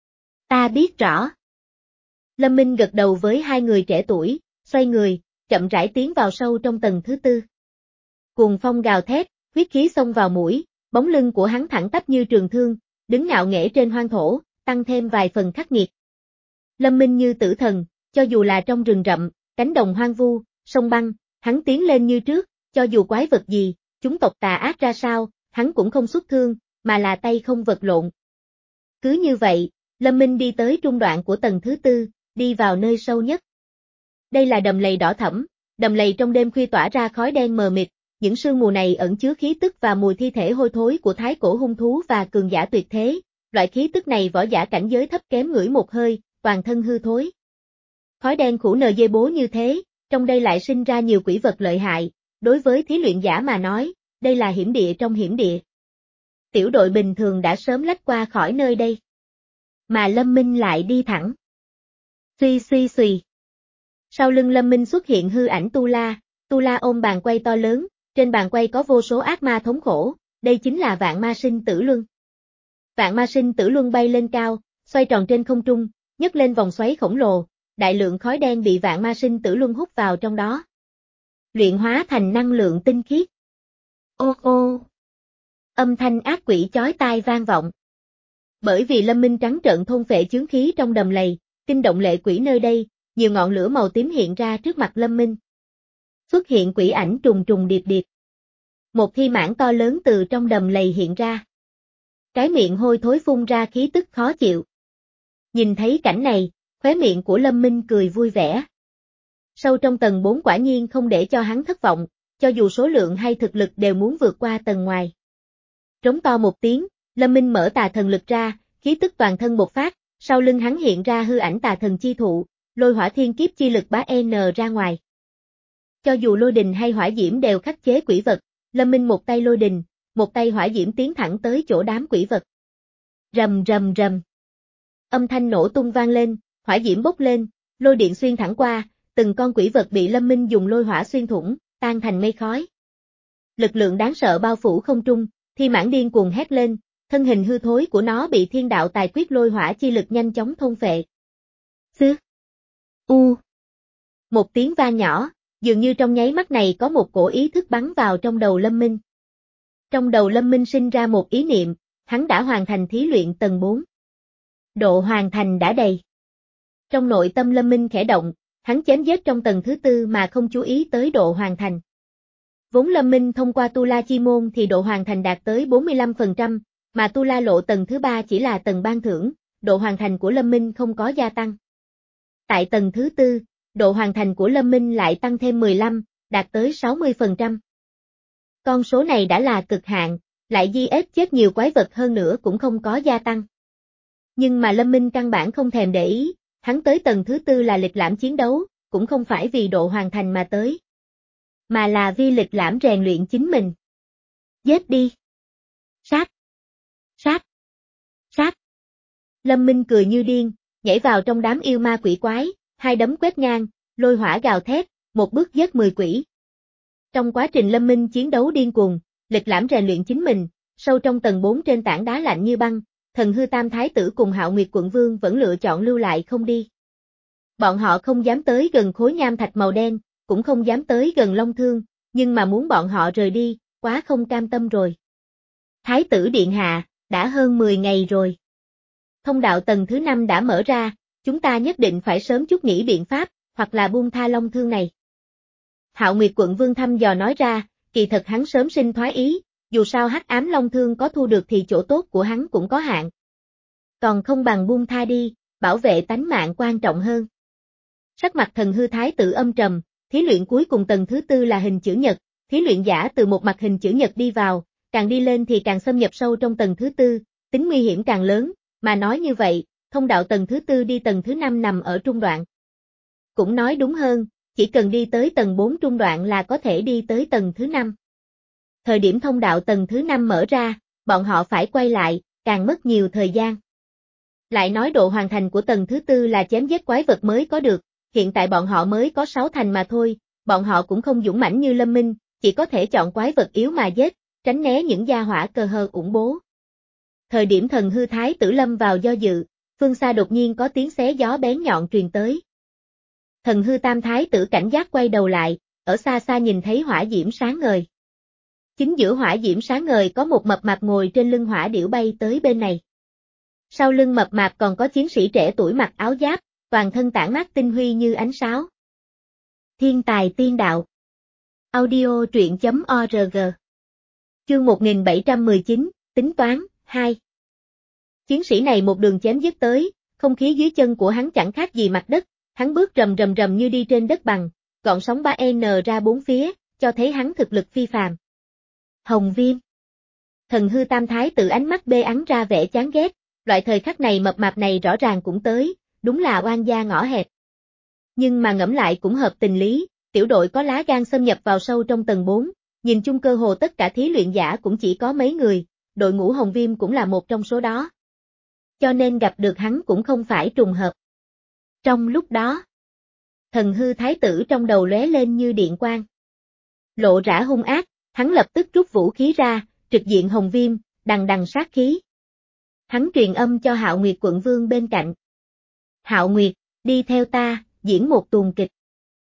Speaker 1: Ta biết rõ. Lâm Minh gật đầu với hai người trẻ tuổi, xoay người, chậm rãi tiến vào sâu trong tầng thứ tư. Cuồng phong gào thét, huyết khí xông vào mũi, bóng lưng của hắn thẳng tắp như trường thương, đứng ngạo nghễ trên hoang thổ, tăng thêm vài phần khắc nghiệt. Lâm Minh như tử thần, cho dù là trong rừng rậm, cánh đồng hoang vu, sông băng, hắn tiến lên như trước, cho dù quái vật gì, chúng tộc tà ác ra sao, hắn cũng không xuất thương, mà là tay không vật lộn. Cứ như vậy, Lâm Minh đi tới trung đoạn của tầng thứ tư, đi vào nơi sâu nhất. Đây là đầm lầy đỏ thẫm, đầm lầy trong đêm khuya tỏa ra khói đen mờ mịt, những sương mù này ẩn chứa khí tức và mùi thi thể hôi thối của thái cổ hung thú và cường giả tuyệt thế, loại khí tức này võ giả cảnh giới thấp kém ngửi một hơi, toàn thân hư thối. Khói đen khủ nờ dê bố như thế, trong đây lại sinh ra nhiều quỷ vật lợi hại, đối với thí luyện giả mà nói, đây là hiểm địa trong hiểm địa. Tiểu đội bình thường đã sớm lách qua khỏi nơi đây. Mà Lâm Minh lại đi thẳng. Suy suy suy. Sau lưng Lâm Minh xuất hiện hư ảnh Tu La, Tu La ôm bàn quay to lớn, trên bàn quay có vô số ác ma thống khổ, đây chính là vạn ma sinh tử luân. Vạn ma sinh tử luân bay lên cao, xoay tròn trên không trung, nhấc lên vòng xoáy khổng lồ, đại lượng khói đen bị vạn ma sinh tử luân hút vào trong đó. Luyện hóa thành năng lượng tinh khiết. Ô ô. Âm thanh ác quỷ chói tai vang vọng. Bởi vì Lâm Minh trắng trợn thôn phệ chướng khí trong đầm lầy, kinh động lệ quỷ nơi đây, nhiều ngọn lửa màu tím hiện ra trước mặt Lâm Minh. Xuất hiện quỷ ảnh trùng trùng điệp điệp. Một thi mãng to lớn từ trong đầm lầy hiện ra. Cái miệng hôi thối phun ra khí tức khó chịu. Nhìn thấy cảnh này, khóe miệng của Lâm Minh cười vui vẻ. Sâu trong tầng bốn quả nhiên không để cho hắn thất vọng, cho dù số lượng hay thực lực đều muốn vượt qua tầng ngoài. Trống to một tiếng, Lâm Minh mở tà thần lực ra, khí tức toàn thân bộc phát, sau lưng hắn hiện ra hư ảnh tà thần chi thụ, lôi hỏa thiên kiếp chi lực bá N ra ngoài. Cho dù lôi đình hay hỏa diễm đều khắc chế quỷ vật, Lâm Minh một tay lôi đình, một tay hỏa diễm tiến thẳng tới chỗ đám quỷ vật. Rầm rầm rầm. Âm thanh nổ tung vang lên, hỏa diễm bốc lên, lôi điện xuyên thẳng qua, từng con quỷ vật bị Lâm Minh dùng lôi hỏa xuyên thủng, tan thành mây khói. Lực lượng đáng sợ bao phủ không trung, thi mãng điên cuồng hét lên, thân hình hư thối của nó bị thiên đạo tài quyết lôi hỏa chi lực nhanh chóng thôn phệ. Xứ. U. Một tiếng vang nhỏ, dường như trong nháy mắt này có một cổ ý thức bắn vào trong đầu Lâm Minh. Trong đầu Lâm Minh sinh ra một ý niệm, hắn đã hoàn thành thí luyện tầng bốn. Độ hoàn thành đã đầy. Trong nội tâm Lâm Minh khẽ động, hắn chém giết trong tầng thứ tư mà không chú ý tới độ hoàn thành. Vốn Lâm Minh thông qua Tu La Chi Môn thì độ hoàn thành đạt tới bốn mươi lăm phần trăm, mà Tu La Lộ tầng thứ ba chỉ là tầng ban thưởng, độ hoàn thành của Lâm Minh không có gia tăng. Tại tầng thứ tư, độ hoàn thành của Lâm Minh lại tăng thêm mười lăm, đạt tới sáu mươi phần trăm. Con số này đã là cực hạn, lại gi ép chết nhiều quái vật hơn nữa cũng không có gia tăng. Nhưng mà Lâm Minh căn bản không thèm để ý, hắn tới tầng thứ tư là lịch lãm chiến đấu, cũng không phải vì độ hoàn thành mà tới. Mà là vì lịch lãm rèn luyện chính mình. Giết đi. Sát. Sát. Sát. Lâm Minh cười như điên, nhảy vào trong đám yêu ma quỷ quái, hai đấm quét ngang, lôi hỏa gào thét, một bước giết mười quỷ. Trong quá trình Lâm Minh chiến đấu điên cuồng, lịch lãm rèn luyện chính mình, sâu trong tầng bốn trên tảng đá lạnh như băng, Thần Hư Tam Thái Tử cùng Hạo Nguyệt Quận Vương vẫn lựa chọn lưu lại không đi. Bọn họ không dám tới gần khối nham thạch màu đen, cũng không dám tới gần Long Thương, nhưng mà muốn bọn họ rời đi, quá không cam tâm rồi. Thái tử điện hạ, đã hơn mười ngày rồi. Thông đạo tầng thứ năm đã mở ra, chúng ta nhất định phải sớm chút nghĩ biện pháp, hoặc là buông tha Long Thương này. Hạo Nguyệt Quận Vương thăm dò nói ra, kỳ thật hắn sớm sinh thoái ý, dù sao hắc ám Long Thương có thu được thì chỗ tốt của hắn cũng có hạn. Còn không bằng buông tha đi, bảo vệ tánh mạng quan trọng hơn. Sắc mặt Thần Hư Thái tử âm trầm, thí luyện cuối cùng tầng thứ tư là hình chữ nhật, thí luyện giả từ một mặt hình chữ nhật đi vào, càng đi lên thì càng xâm nhập sâu trong tầng thứ tư, tính nguy hiểm càng lớn, mà nói như vậy, thông đạo tầng thứ tư đi tầng thứ năm nằm ở trung đoạn. Cũng nói đúng hơn, chỉ cần đi tới tầng bốn trung đoạn là có thể đi tới tầng thứ năm. Thời điểm thông đạo tầng thứ năm mở ra, bọn họ phải quay lại, càng mất nhiều thời gian. Lại nói độ hoàn thành của tầng thứ tư là chém giết quái vật mới có được, hiện tại bọn họ mới có sáu thành mà thôi, bọn họ cũng không dũng mãnh như Lâm Minh, chỉ có thể chọn quái vật yếu mà giết, tránh né những gia hỏa cơ hờ ủng bố. Thời điểm Thần Hư Thái tử lâm vào do dự, phương xa đột nhiên có tiếng xé gió bén nhọn truyền tới. Thần Hư Tam Thái tử cảnh giác quay đầu lại, ở xa xa nhìn thấy hỏa diễm sáng ngời. Chính giữa hỏa diễm sáng ngời có một mập mạp ngồi trên lưng hỏa điểu bay tới bên này. Sau lưng mập mạp còn có chiến sĩ trẻ tuổi mặc áo giáp, toàn thân tản mát tinh huy như ánh sáo. Thiên tài tiên đạo. Audio truyện chấm org. Chương một nghìn bảy trăm mười chín, tính toán, hai. Chiến sĩ này một đường chém giết tới, không khí dưới chân của hắn chẳng khác gì mặt đất, hắn bước rầm rầm rầm như đi trên đất bằng, gọn sóng ba N ra bốn phía, cho thấy hắn thực lực phi phàm. Hồng Viêm. Thần hư tam thái tử ánh mắt bê ắng ra vẻ chán ghét, loại thời khắc này mập mạp này rõ ràng cũng tới, đúng là oan gia ngõ hẹp. Nhưng mà ngẫm lại cũng hợp tình lý, tiểu đội có lá gan xâm nhập vào sâu trong tầng bốn, nhìn chung cơ hồ tất cả thí luyện giả cũng chỉ có mấy người, đội ngũ Hồng Viêm cũng là một trong số đó. Cho nên gặp được hắn cũng không phải trùng hợp. Trong lúc đó, thần hư thái tử trong đầu lóe lên như điện quang. Lộ rã hung ác, hắn lập tức rút vũ khí ra, trực diện Hồng Viêm, đằng đằng sát khí. Hắn truyền âm cho Hạo Nguyệt quận vương bên cạnh. Hạo Nguyệt, đi theo ta, diễn một tuồng kịch.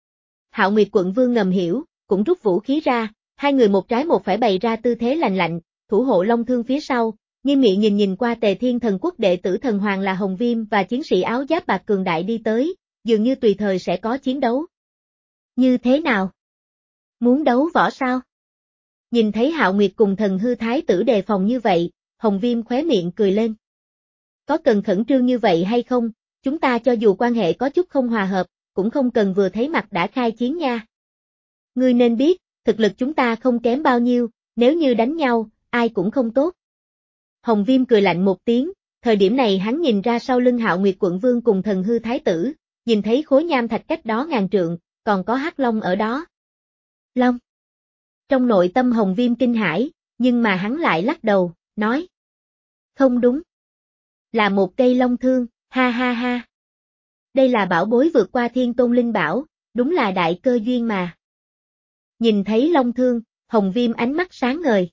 Speaker 1: Hạo Nguyệt quận vương ngầm hiểu, cũng rút vũ khí ra, hai người một trái một phải bày ra tư thế lành lạnh, thủ hộ long thương phía sau, nghiêm nghị nhìn nhìn qua Tề Thiên Thần Quốc đệ tử thần hoàng là Hồng Viêm và chiến sĩ áo giáp bạc cường đại đi tới, dường như tùy thời sẽ có chiến đấu. Như thế nào? Muốn đấu võ sao? Nhìn thấy Hạo Nguyệt cùng thần hư thái tử đề phòng như vậy, Hồng Viêm khóe miệng cười lên. Có cần khẩn trương như vậy hay không? Chúng ta cho dù quan hệ có chút không hòa hợp, cũng không cần vừa thấy mặt đã khai chiến nha. Ngươi nên biết, thực lực chúng ta không kém bao nhiêu, nếu như đánh nhau, ai cũng không tốt. Hồng Viêm cười lạnh một tiếng, thời điểm này hắn nhìn ra sau lưng Hạo Nguyệt quận vương cùng thần hư thái tử, nhìn thấy khối nham thạch cách đó ngàn trượng, còn có hắc long ở đó. Long. Trong nội tâm Hồng Viêm kinh hãi, nhưng mà hắn lại lắc đầu, nói. Không đúng. Là một cây long thương, ha ha ha. Đây là bảo bối vượt qua thiên tôn linh bảo, đúng là đại cơ duyên mà. Nhìn thấy long thương, Hồng Viêm ánh mắt sáng ngời.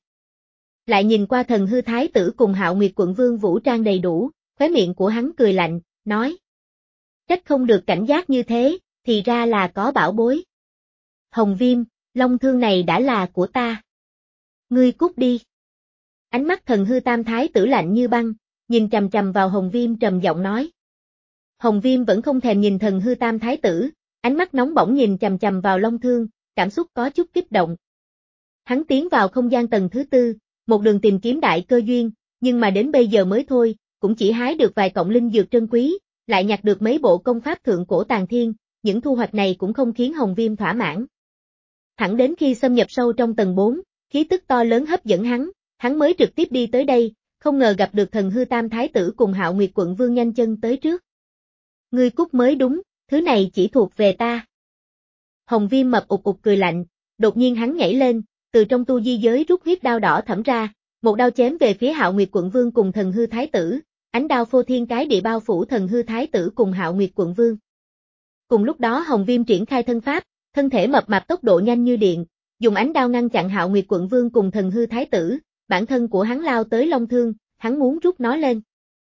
Speaker 1: Lại nhìn qua thần hư thái tử cùng Hạo Nguyệt quận vương vũ trang đầy đủ, khóe miệng của hắn cười lạnh, nói. Trách không được cảnh giác như thế, thì ra là có bảo bối. Hồng Viêm, long thương này đã là của ta. Ngươi cút đi. Ánh mắt thần hư tam thái tử lạnh như băng, nhìn chằm chằm vào Hồng Viêm trầm giọng nói. Hồng Viêm vẫn không thèm nhìn thần hư tam thái tử, ánh mắt nóng bỏng nhìn chằm chằm vào long thương, cảm xúc có chút kích động. Hắn tiến vào không gian tầng thứ tư, một đường tìm kiếm đại cơ duyên, nhưng mà đến bây giờ mới thôi, cũng chỉ hái được vài cọng linh dược trân quý, lại nhặt được mấy bộ công pháp thượng cổ tàng thiên, những thu hoạch này cũng không khiến Hồng Viêm thỏa mãn. Thẳng đến khi xâm nhập sâu trong tầng bốn, khí tức to lớn hấp dẫn hắn, hắn mới trực tiếp đi tới đây, không ngờ gặp được thần hư tam thái tử cùng Hạo Nguyệt quận vương nhanh chân tới trước. Ngươi cút mới đúng, thứ này chỉ thuộc về ta. Hồng Viêm mập ục ục cười lạnh, đột nhiên hắn nhảy lên, từ trong tu di giới rút huyết đao đỏ thẫm ra, một đao chém về phía Hạo Nguyệt quận vương cùng thần hư thái tử, ánh đao phô thiên cái địa bao phủ thần hư thái tử cùng Hạo Nguyệt quận vương. Cùng lúc đó Hồng Viêm triển khai thân pháp, thân thể mập mạp tốc độ nhanh như điện, dùng ánh đao ngăn chặn Hạo Nguyệt quận vương cùng thần hư thái tử, bản thân của hắn lao tới long thương, hắn muốn rút nó lên.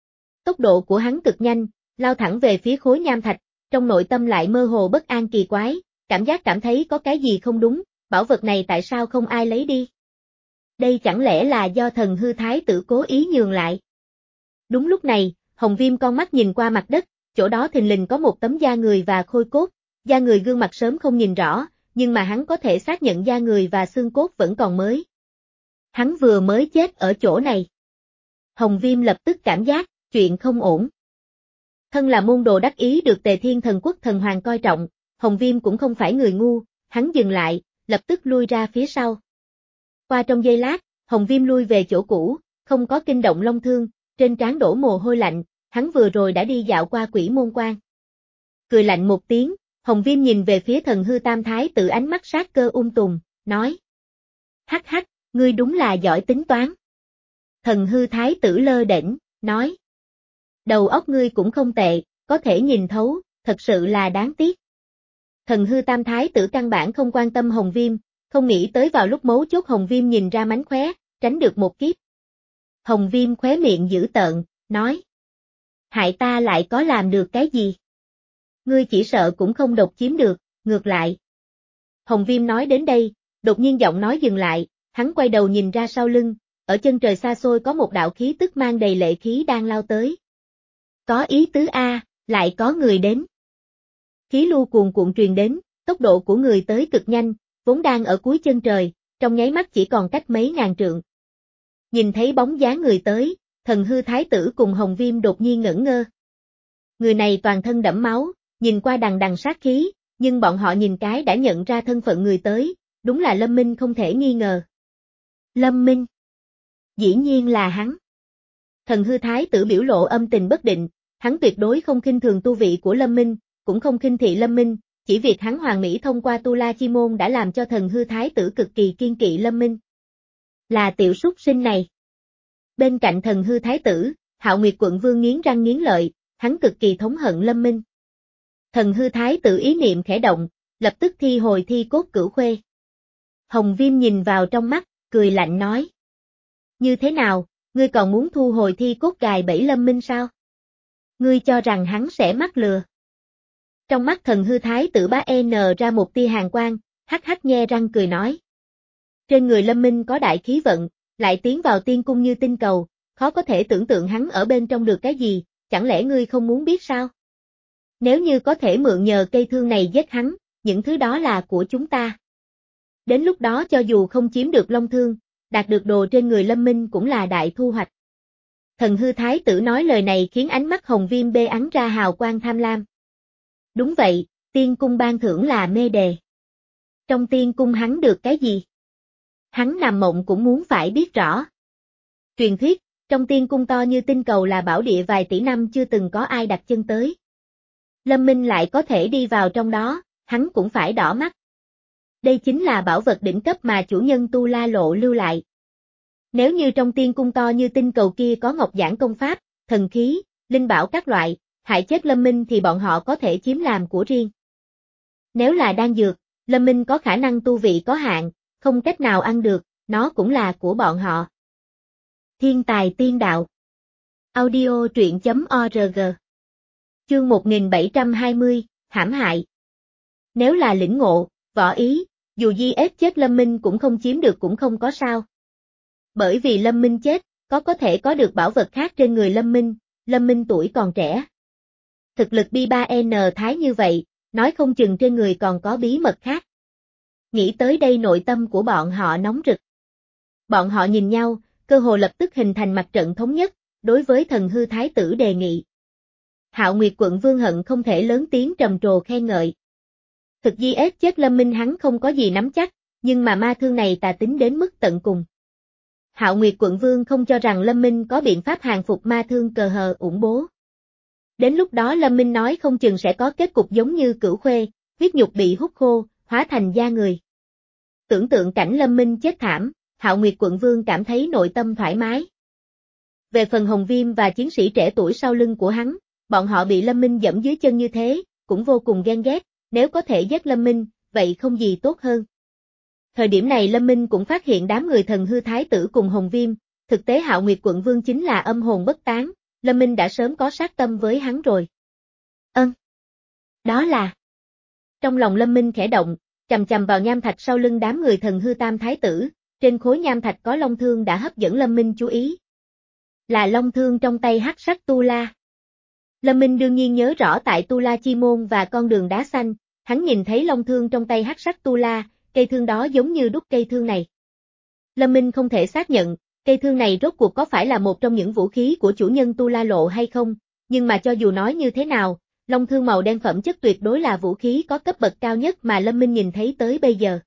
Speaker 1: Tốc độ của hắn cực nhanh, lao thẳng về phía khối nham thạch, trong nội tâm lại mơ hồ bất an kỳ quái, cảm giác cảm thấy có cái gì không đúng, bảo vật này tại sao không ai lấy đi? Đây chẳng lẽ là do thần hư thái tử cố ý nhường lại? Đúng lúc này, Hồng Viêm con mắt nhìn qua mặt đất, chỗ đó thình lình có một tấm da người và khôi cốt, da người gương mặt sớm không nhìn rõ, nhưng mà hắn có thể xác nhận da người và xương cốt vẫn còn mới. Hắn vừa mới chết ở chỗ này. Hồng Viêm lập tức cảm giác, chuyện không ổn. Thân là môn đồ đắc ý được Tề Thiên Thần Quốc thần hoàng coi trọng, Hồng Viêm cũng không phải người ngu, hắn dừng lại, lập tức lui ra phía sau. Qua trong giây lát, Hồng Viêm lui về chỗ cũ, không có kinh động long thương, trên trán đổ mồ hôi lạnh, hắn vừa rồi đã đi dạo qua Quỷ Môn Quan. Cười lạnh một tiếng, Hồng Viêm nhìn về phía thần hư tam thái tử ánh mắt sát cơ ung tùm, nói. Hắc hắc, ngươi đúng là giỏi tính toán. Thần hư thái tử lơ đễnh, nói. Đầu óc ngươi cũng không tệ, có thể nhìn thấu, thật sự là đáng tiếc. Thần hư tam thái tử căn bản không quan tâm Hồng Viêm, không nghĩ tới vào lúc mấu chốt Hồng Viêm nhìn ra mánh khóe, tránh được một kiếp. Hồng Viêm khóe miệng dữ tợn, nói. Hại ta lại có làm được cái gì? Ngươi chỉ sợ cũng không độc chiếm được, ngược lại. Hồng Viêm nói đến đây, đột nhiên giọng nói dừng lại, hắn quay đầu nhìn ra sau lưng, ở chân trời xa xôi có một đạo khí tức mang đầy lệ khí đang lao tới. Có ý tứ A, lại có người đến. Khí lưu cuồn cuộn truyền đến, tốc độ của người tới cực nhanh, vốn đang ở cuối chân trời, trong nháy mắt chỉ còn cách mấy ngàn trượng. Nhìn thấy bóng dáng người tới, Thần hư thái tử cùng Hồng Viêm đột nhiên ngẩn ngơ. Người này toàn thân đẫm máu, nhìn qua đằng đằng sát khí, nhưng bọn họ nhìn cái đã nhận ra thân phận người tới, đúng là Lâm Minh không thể nghi ngờ. Lâm Minh. Dĩ nhiên là hắn. Thần hư thái tử biểu lộ âm tình bất định, hắn tuyệt đối không khinh thường tu vị của Lâm Minh, cũng không khinh thị Lâm Minh, chỉ việc hắn hoàn mỹ thông qua Tu La Chi Môn đã làm cho thần hư thái tử cực kỳ kiên kỵ Lâm Minh. Là tiểu súc sinh này. Bên cạnh thần hư thái tử, Hạo Nguyệt quận vương nghiến răng nghiến lợi, hắn cực kỳ thống hận Lâm Minh. Thần hư thái tử ý niệm khẽ động, lập tức thi hồi thi cốt cửu khuê. Hồng Viêm nhìn vào trong mắt, cười lạnh nói. Như thế nào, ngươi còn muốn thu hồi thi cốt gài bẫy Lâm Minh sao? Ngươi cho rằng hắn sẽ mắc lừa. Trong mắt thần hư thái tử bá N ra một tia hàn quang, hắc hắc nhe răng cười nói. Trên người Lâm Minh có đại khí vận, lại tiến vào tiên cung như tinh cầu, khó có thể tưởng tượng hắn ở bên trong được cái gì, chẳng lẽ ngươi không muốn biết sao? Nếu như có thể mượn nhờ cây thương này giết hắn, những thứ đó là của chúng ta. Đến lúc đó cho dù không chiếm được long thương, đạt được đồ trên người Lâm Minh cũng là đại thu hoạch. Thần hư thái tử nói lời này khiến ánh mắt Hồng Viêm bê ắn ra hào quang tham lam. Đúng vậy, tiên cung ban thưởng là mê đề. Trong tiên cung hắn được cái gì? Hắn nằm mộng cũng muốn phải biết rõ. Truyền thuyết, trong tiên cung to như tinh cầu là bảo địa vài tỷ năm chưa từng có ai đặt chân tới. Lâm Minh lại có thể đi vào trong đó, hắn cũng phải đỏ mắt. Đây chính là bảo vật đỉnh cấp mà chủ nhân Tu La Lộ lưu lại. Nếu như trong tiên cung to như tinh cầu kia có ngọc giản công pháp, thần khí, linh bảo các loại, hại chết Lâm Minh thì bọn họ có thể chiếm làm của riêng. Nếu là đan dược, Lâm Minh có khả năng tu vị có hạn, không cách nào ăn được, nó cũng là của bọn họ. Thiên tài tiên đạo. Audio truyện chấm org. Chương một nghìn bảy trăm hai mươi, hãm hại. Nếu là lĩnh ngộ, võ ý, dù di ép chết Lâm Minh cũng không chiếm được cũng không có sao. Bởi vì Lâm Minh chết, có có thể có được bảo vật khác trên người Lâm Minh, Lâm Minh tuổi còn trẻ. Thực lực bi ba N thái như vậy, nói không chừng trên người còn có bí mật khác. Nghĩ tới đây nội tâm của bọn họ nóng rực. Bọn họ nhìn nhau, cơ hồ lập tức hình thành mặt trận thống nhất, đối với thần hư thái tử đề nghị. Hạo Nguyệt quận vương hận không thể lớn tiếng trầm trồ khen ngợi. Thực di ép chết Lâm Minh hắn không có gì nắm chắc, nhưng mà ma thương này tà tính đến mức tận cùng. Hạo Nguyệt quận vương không cho rằng Lâm Minh có biện pháp hàng phục ma thương cờ hờ ủng bố. Đến lúc đó Lâm Minh nói không chừng sẽ có kết cục giống như Cửu Khuê, huyết nhục bị hút khô, hóa thành da người. Tưởng tượng cảnh Lâm Minh chết thảm, Hạo Nguyệt quận vương cảm thấy nội tâm thoải mái. Về phần Hồng Viêm và chiến sĩ trẻ tuổi sau lưng của hắn, bọn họ bị Lâm Minh dẫm dưới chân như thế, cũng vô cùng ghen ghét, nếu có thể giết Lâm Minh, vậy không gì tốt hơn. Thời điểm này Lâm Minh cũng phát hiện đám người thần hư thái tử cùng Hồng Viêm, thực tế Hạo Nguyệt quận vương chính là âm hồn bất tán, Lâm Minh đã sớm có sát tâm với hắn rồi. Ân. Đó là. Trong lòng Lâm Minh khẽ động, chầm chầm vào nham thạch sau lưng đám người thần hư tam thái tử, trên khối nham thạch có long thương đã hấp dẫn Lâm Minh chú ý. Là long thương trong tay hắc sắc Tu La. Lâm Minh đương nhiên nhớ rõ tại Tu La Chi Môn và con đường đá xanh, hắn nhìn thấy long thương trong tay hắc sắc Tu La, cây thương đó giống như đúc cây thương này. Lâm Minh không thể xác nhận, cây thương này rốt cuộc có phải là một trong những vũ khí của chủ nhân Tu La Lộ hay không, nhưng mà cho dù nói như thế nào, long thương màu đen phẩm chất tuyệt đối là vũ khí có cấp bậc cao nhất mà Lâm Minh nhìn thấy tới bây giờ.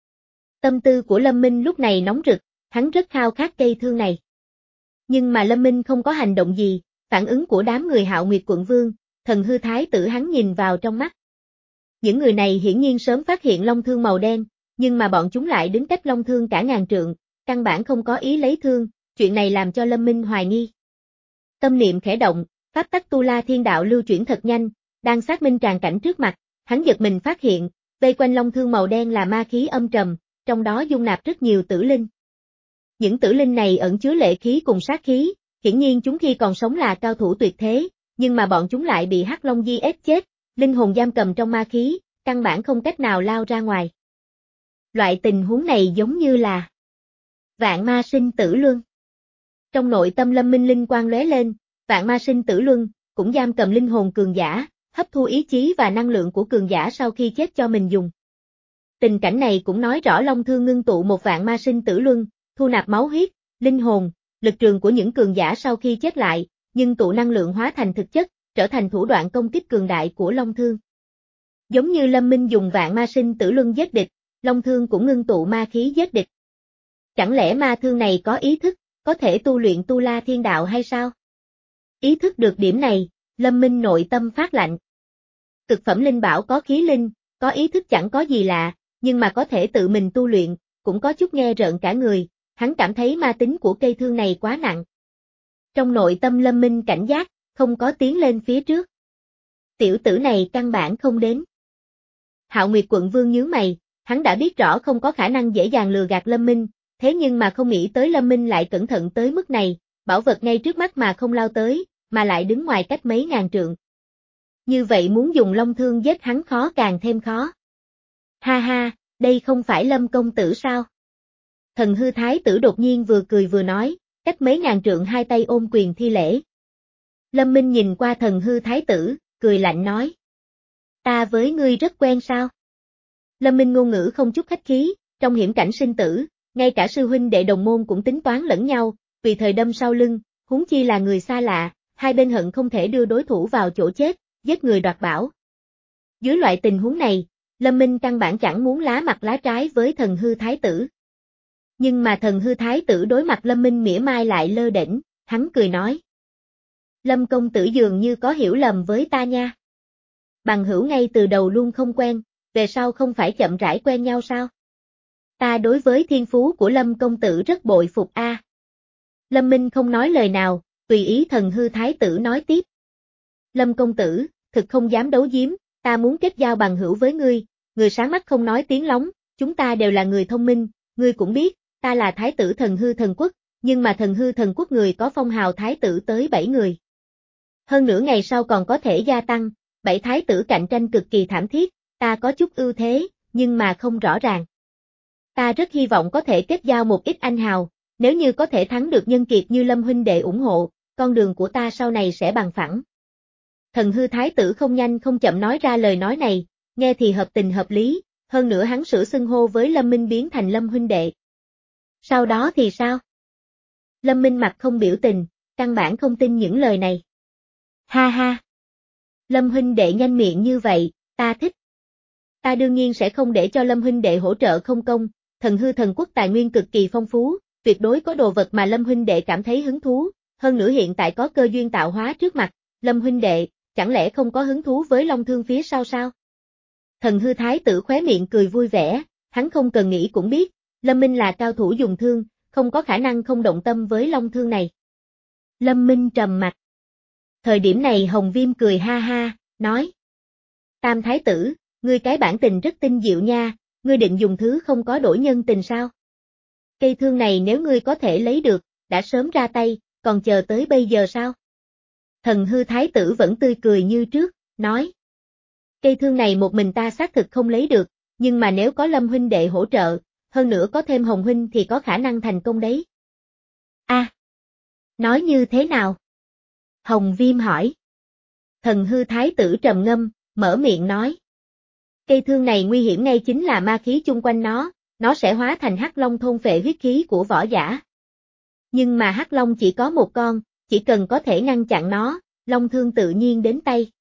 Speaker 1: Tâm tư của Lâm Minh lúc này nóng rực, hắn rất khao khát cây thương này. Nhưng mà Lâm Minh không có hành động gì, phản ứng của đám người Hạo Nguyệt quận vương, thần hư thái tử hắn nhìn vào trong mắt. Những người này hiển nhiên sớm phát hiện long thương màu đen, nhưng mà bọn chúng lại đứng cách long thương cả ngàn trượng, căn bản không có ý lấy thương, chuyện này làm cho Lâm Minh hoài nghi. Tâm niệm khẽ động, pháp tắc Tu La thiên đạo lưu chuyển thật nhanh, đang xác minh tràn cảnh trước mặt, hắn giật mình phát hiện, vây quanh long thương màu đen là ma khí âm trầm, trong đó dung nạp rất nhiều tử linh. Những tử linh này ẩn chứa lệ khí cùng sát khí, hiển nhiên chúng khi còn sống là cao thủ tuyệt thế, nhưng mà bọn chúng lại bị hắc long di ép chết, linh hồn giam cầm trong ma khí, căn bản không cách nào lao ra ngoài. Loại tình huống này giống như là vạn ma sinh tử luân. Trong nội tâm Lâm Minh linh quang lóe lên, vạn ma sinh tử luân, cũng giam cầm linh hồn cường giả, hấp thu ý chí và năng lượng của cường giả sau khi chết cho mình dùng. Tình cảnh này cũng nói rõ long thương ngưng tụ một vạn ma sinh tử luân, thu nạp máu huyết, linh hồn, lực trường của những cường giả sau khi chết lại, nhưng tụ năng lượng hóa thành thực chất, trở thành thủ đoạn công kích cường đại của Long Thương. Giống như Lâm Minh dùng vạn ma sinh tử luân giết địch, Long Thương cũng ngưng tụ ma khí giết địch. Chẳng lẽ ma thương này có ý thức, có thể tu luyện tu la thiên đạo hay sao? Ý thức được điểm này, Lâm Minh nội tâm phát lạnh. Cực phẩm linh bảo có khí linh, có ý thức chẳng có gì lạ, nhưng mà có thể tự mình tu luyện, cũng có chút nghe rợn cả người, hắn cảm thấy ma tính của cây thương này quá nặng. Trong nội tâm Lâm Minh cảnh giác, không có tiến lên phía trước. Tiểu tử này căn bản không đến. Hạo Nguyệt quận vương nhướng mày, hắn đã biết rõ không có khả năng dễ dàng lừa gạt Lâm Minh, thế nhưng mà không nghĩ tới Lâm Minh lại cẩn thận tới mức này, bảo vật ngay trước mắt mà không lao tới, mà lại đứng ngoài cách mấy ngàn trượng. Như vậy muốn dùng long thương giết hắn khó càng thêm khó. Ha ha, đây không phải Lâm công tử sao? Thần hư thái tử đột nhiên vừa cười vừa nói, cách mấy ngàn trượng hai tay ôm quyền thi lễ. Lâm Minh nhìn qua thần hư thái tử, cười lạnh nói. Ta với ngươi rất quen sao? Lâm Minh ngôn ngữ không chút khách khí, trong hiểm cảnh sinh tử, ngay cả sư huynh đệ đồng môn cũng tính toán lẫn nhau, vì thời đâm sau lưng, huống chi là người xa lạ, hai bên hận không thể đưa đối thủ vào chỗ chết, giết người đoạt bảo. Dưới loại tình huống này, Lâm Minh căn bản chẳng muốn lá mặt lá trái với thần hư thái tử. Nhưng mà thần hư thái tử đối mặt Lâm Minh mỉa mai lại lơ đễnh, hắn cười nói. Lâm công tử dường như có hiểu lầm với ta nha. Bằng hữu ngay từ đầu luôn không quen, về sau không phải chậm rãi quen nhau sao? Ta đối với thiên phú của Lâm công tử rất bội phục a. À. Lâm Minh không nói lời nào, tùy ý thần hư thái tử nói tiếp. Lâm công tử, thực không dám đấu giếm, ta muốn kết giao bằng hữu với ngươi, người sáng mắt không nói tiếng lóng, chúng ta đều là người thông minh, ngươi cũng biết, ta là thái tử thần hư thần quốc, nhưng mà thần hư thần quốc người có phong hào thái tử tới bảy người. Hơn nữa ngày sau còn có thể gia tăng, bảy thái tử cạnh tranh cực kỳ thảm thiết, ta có chút ưu thế, nhưng mà không rõ ràng. Ta rất hy vọng có thể kết giao một ít anh hào, nếu như có thể thắng được nhân kiệt như Lâm huynh đệ ủng hộ, con đường của ta sau này sẽ bằng phẳng. Thần hư thái tử không nhanh không chậm nói ra lời nói này, nghe thì hợp tình hợp lý, hơn nữa hắn sửa xưng hô với Lâm Minh biến thành Lâm huynh đệ. Sau đó thì sao? Lâm Minh mặt không biểu tình, căn bản không tin những lời này. Ha ha! Lâm huynh đệ nhanh miệng như vậy, ta thích. Ta đương nhiên sẽ không để cho Lâm huynh đệ hỗ trợ không công, thần hư thần quốc tài nguyên cực kỳ phong phú, tuyệt đối có đồ vật mà Lâm huynh đệ cảm thấy hứng thú, hơn nữa hiện tại có cơ duyên tạo hóa trước mặt, Lâm huynh đệ, chẳng lẽ không có hứng thú với long thương phía sau sao? Thần hư thái tử khóe miệng cười vui vẻ, hắn không cần nghĩ cũng biết, Lâm Minh là cao thủ dùng thương, không có khả năng không động tâm với long thương này. Lâm Minh trầm mặt. Thời điểm này Hồng Viêm cười ha ha, nói. Tam thái tử, ngươi cái bản tình rất tinh diệu nha, ngươi định dùng thứ không có đổi nhân tình sao? Cây thương này nếu ngươi có thể lấy được, đã sớm ra tay, còn chờ tới bây giờ sao? Thần hư thái tử vẫn tươi cười như trước, nói. Cây thương này một mình ta xác thực không lấy được, nhưng mà nếu có Lâm huynh đệ hỗ trợ, hơn nữa có thêm Hồng huynh thì có khả năng thành công đấy. A, à, nói như thế nào? Hồng Viêm hỏi. Thần hư thái tử trầm ngâm, mở miệng nói. Cây thương này nguy hiểm ngay chính là ma khí chung quanh nó, nó sẽ hóa thành hắc long thôn phệ huyết khí của võ giả. Nhưng mà hắc long chỉ có một con, chỉ cần có thể ngăn chặn nó, long thương tự nhiên đến tay.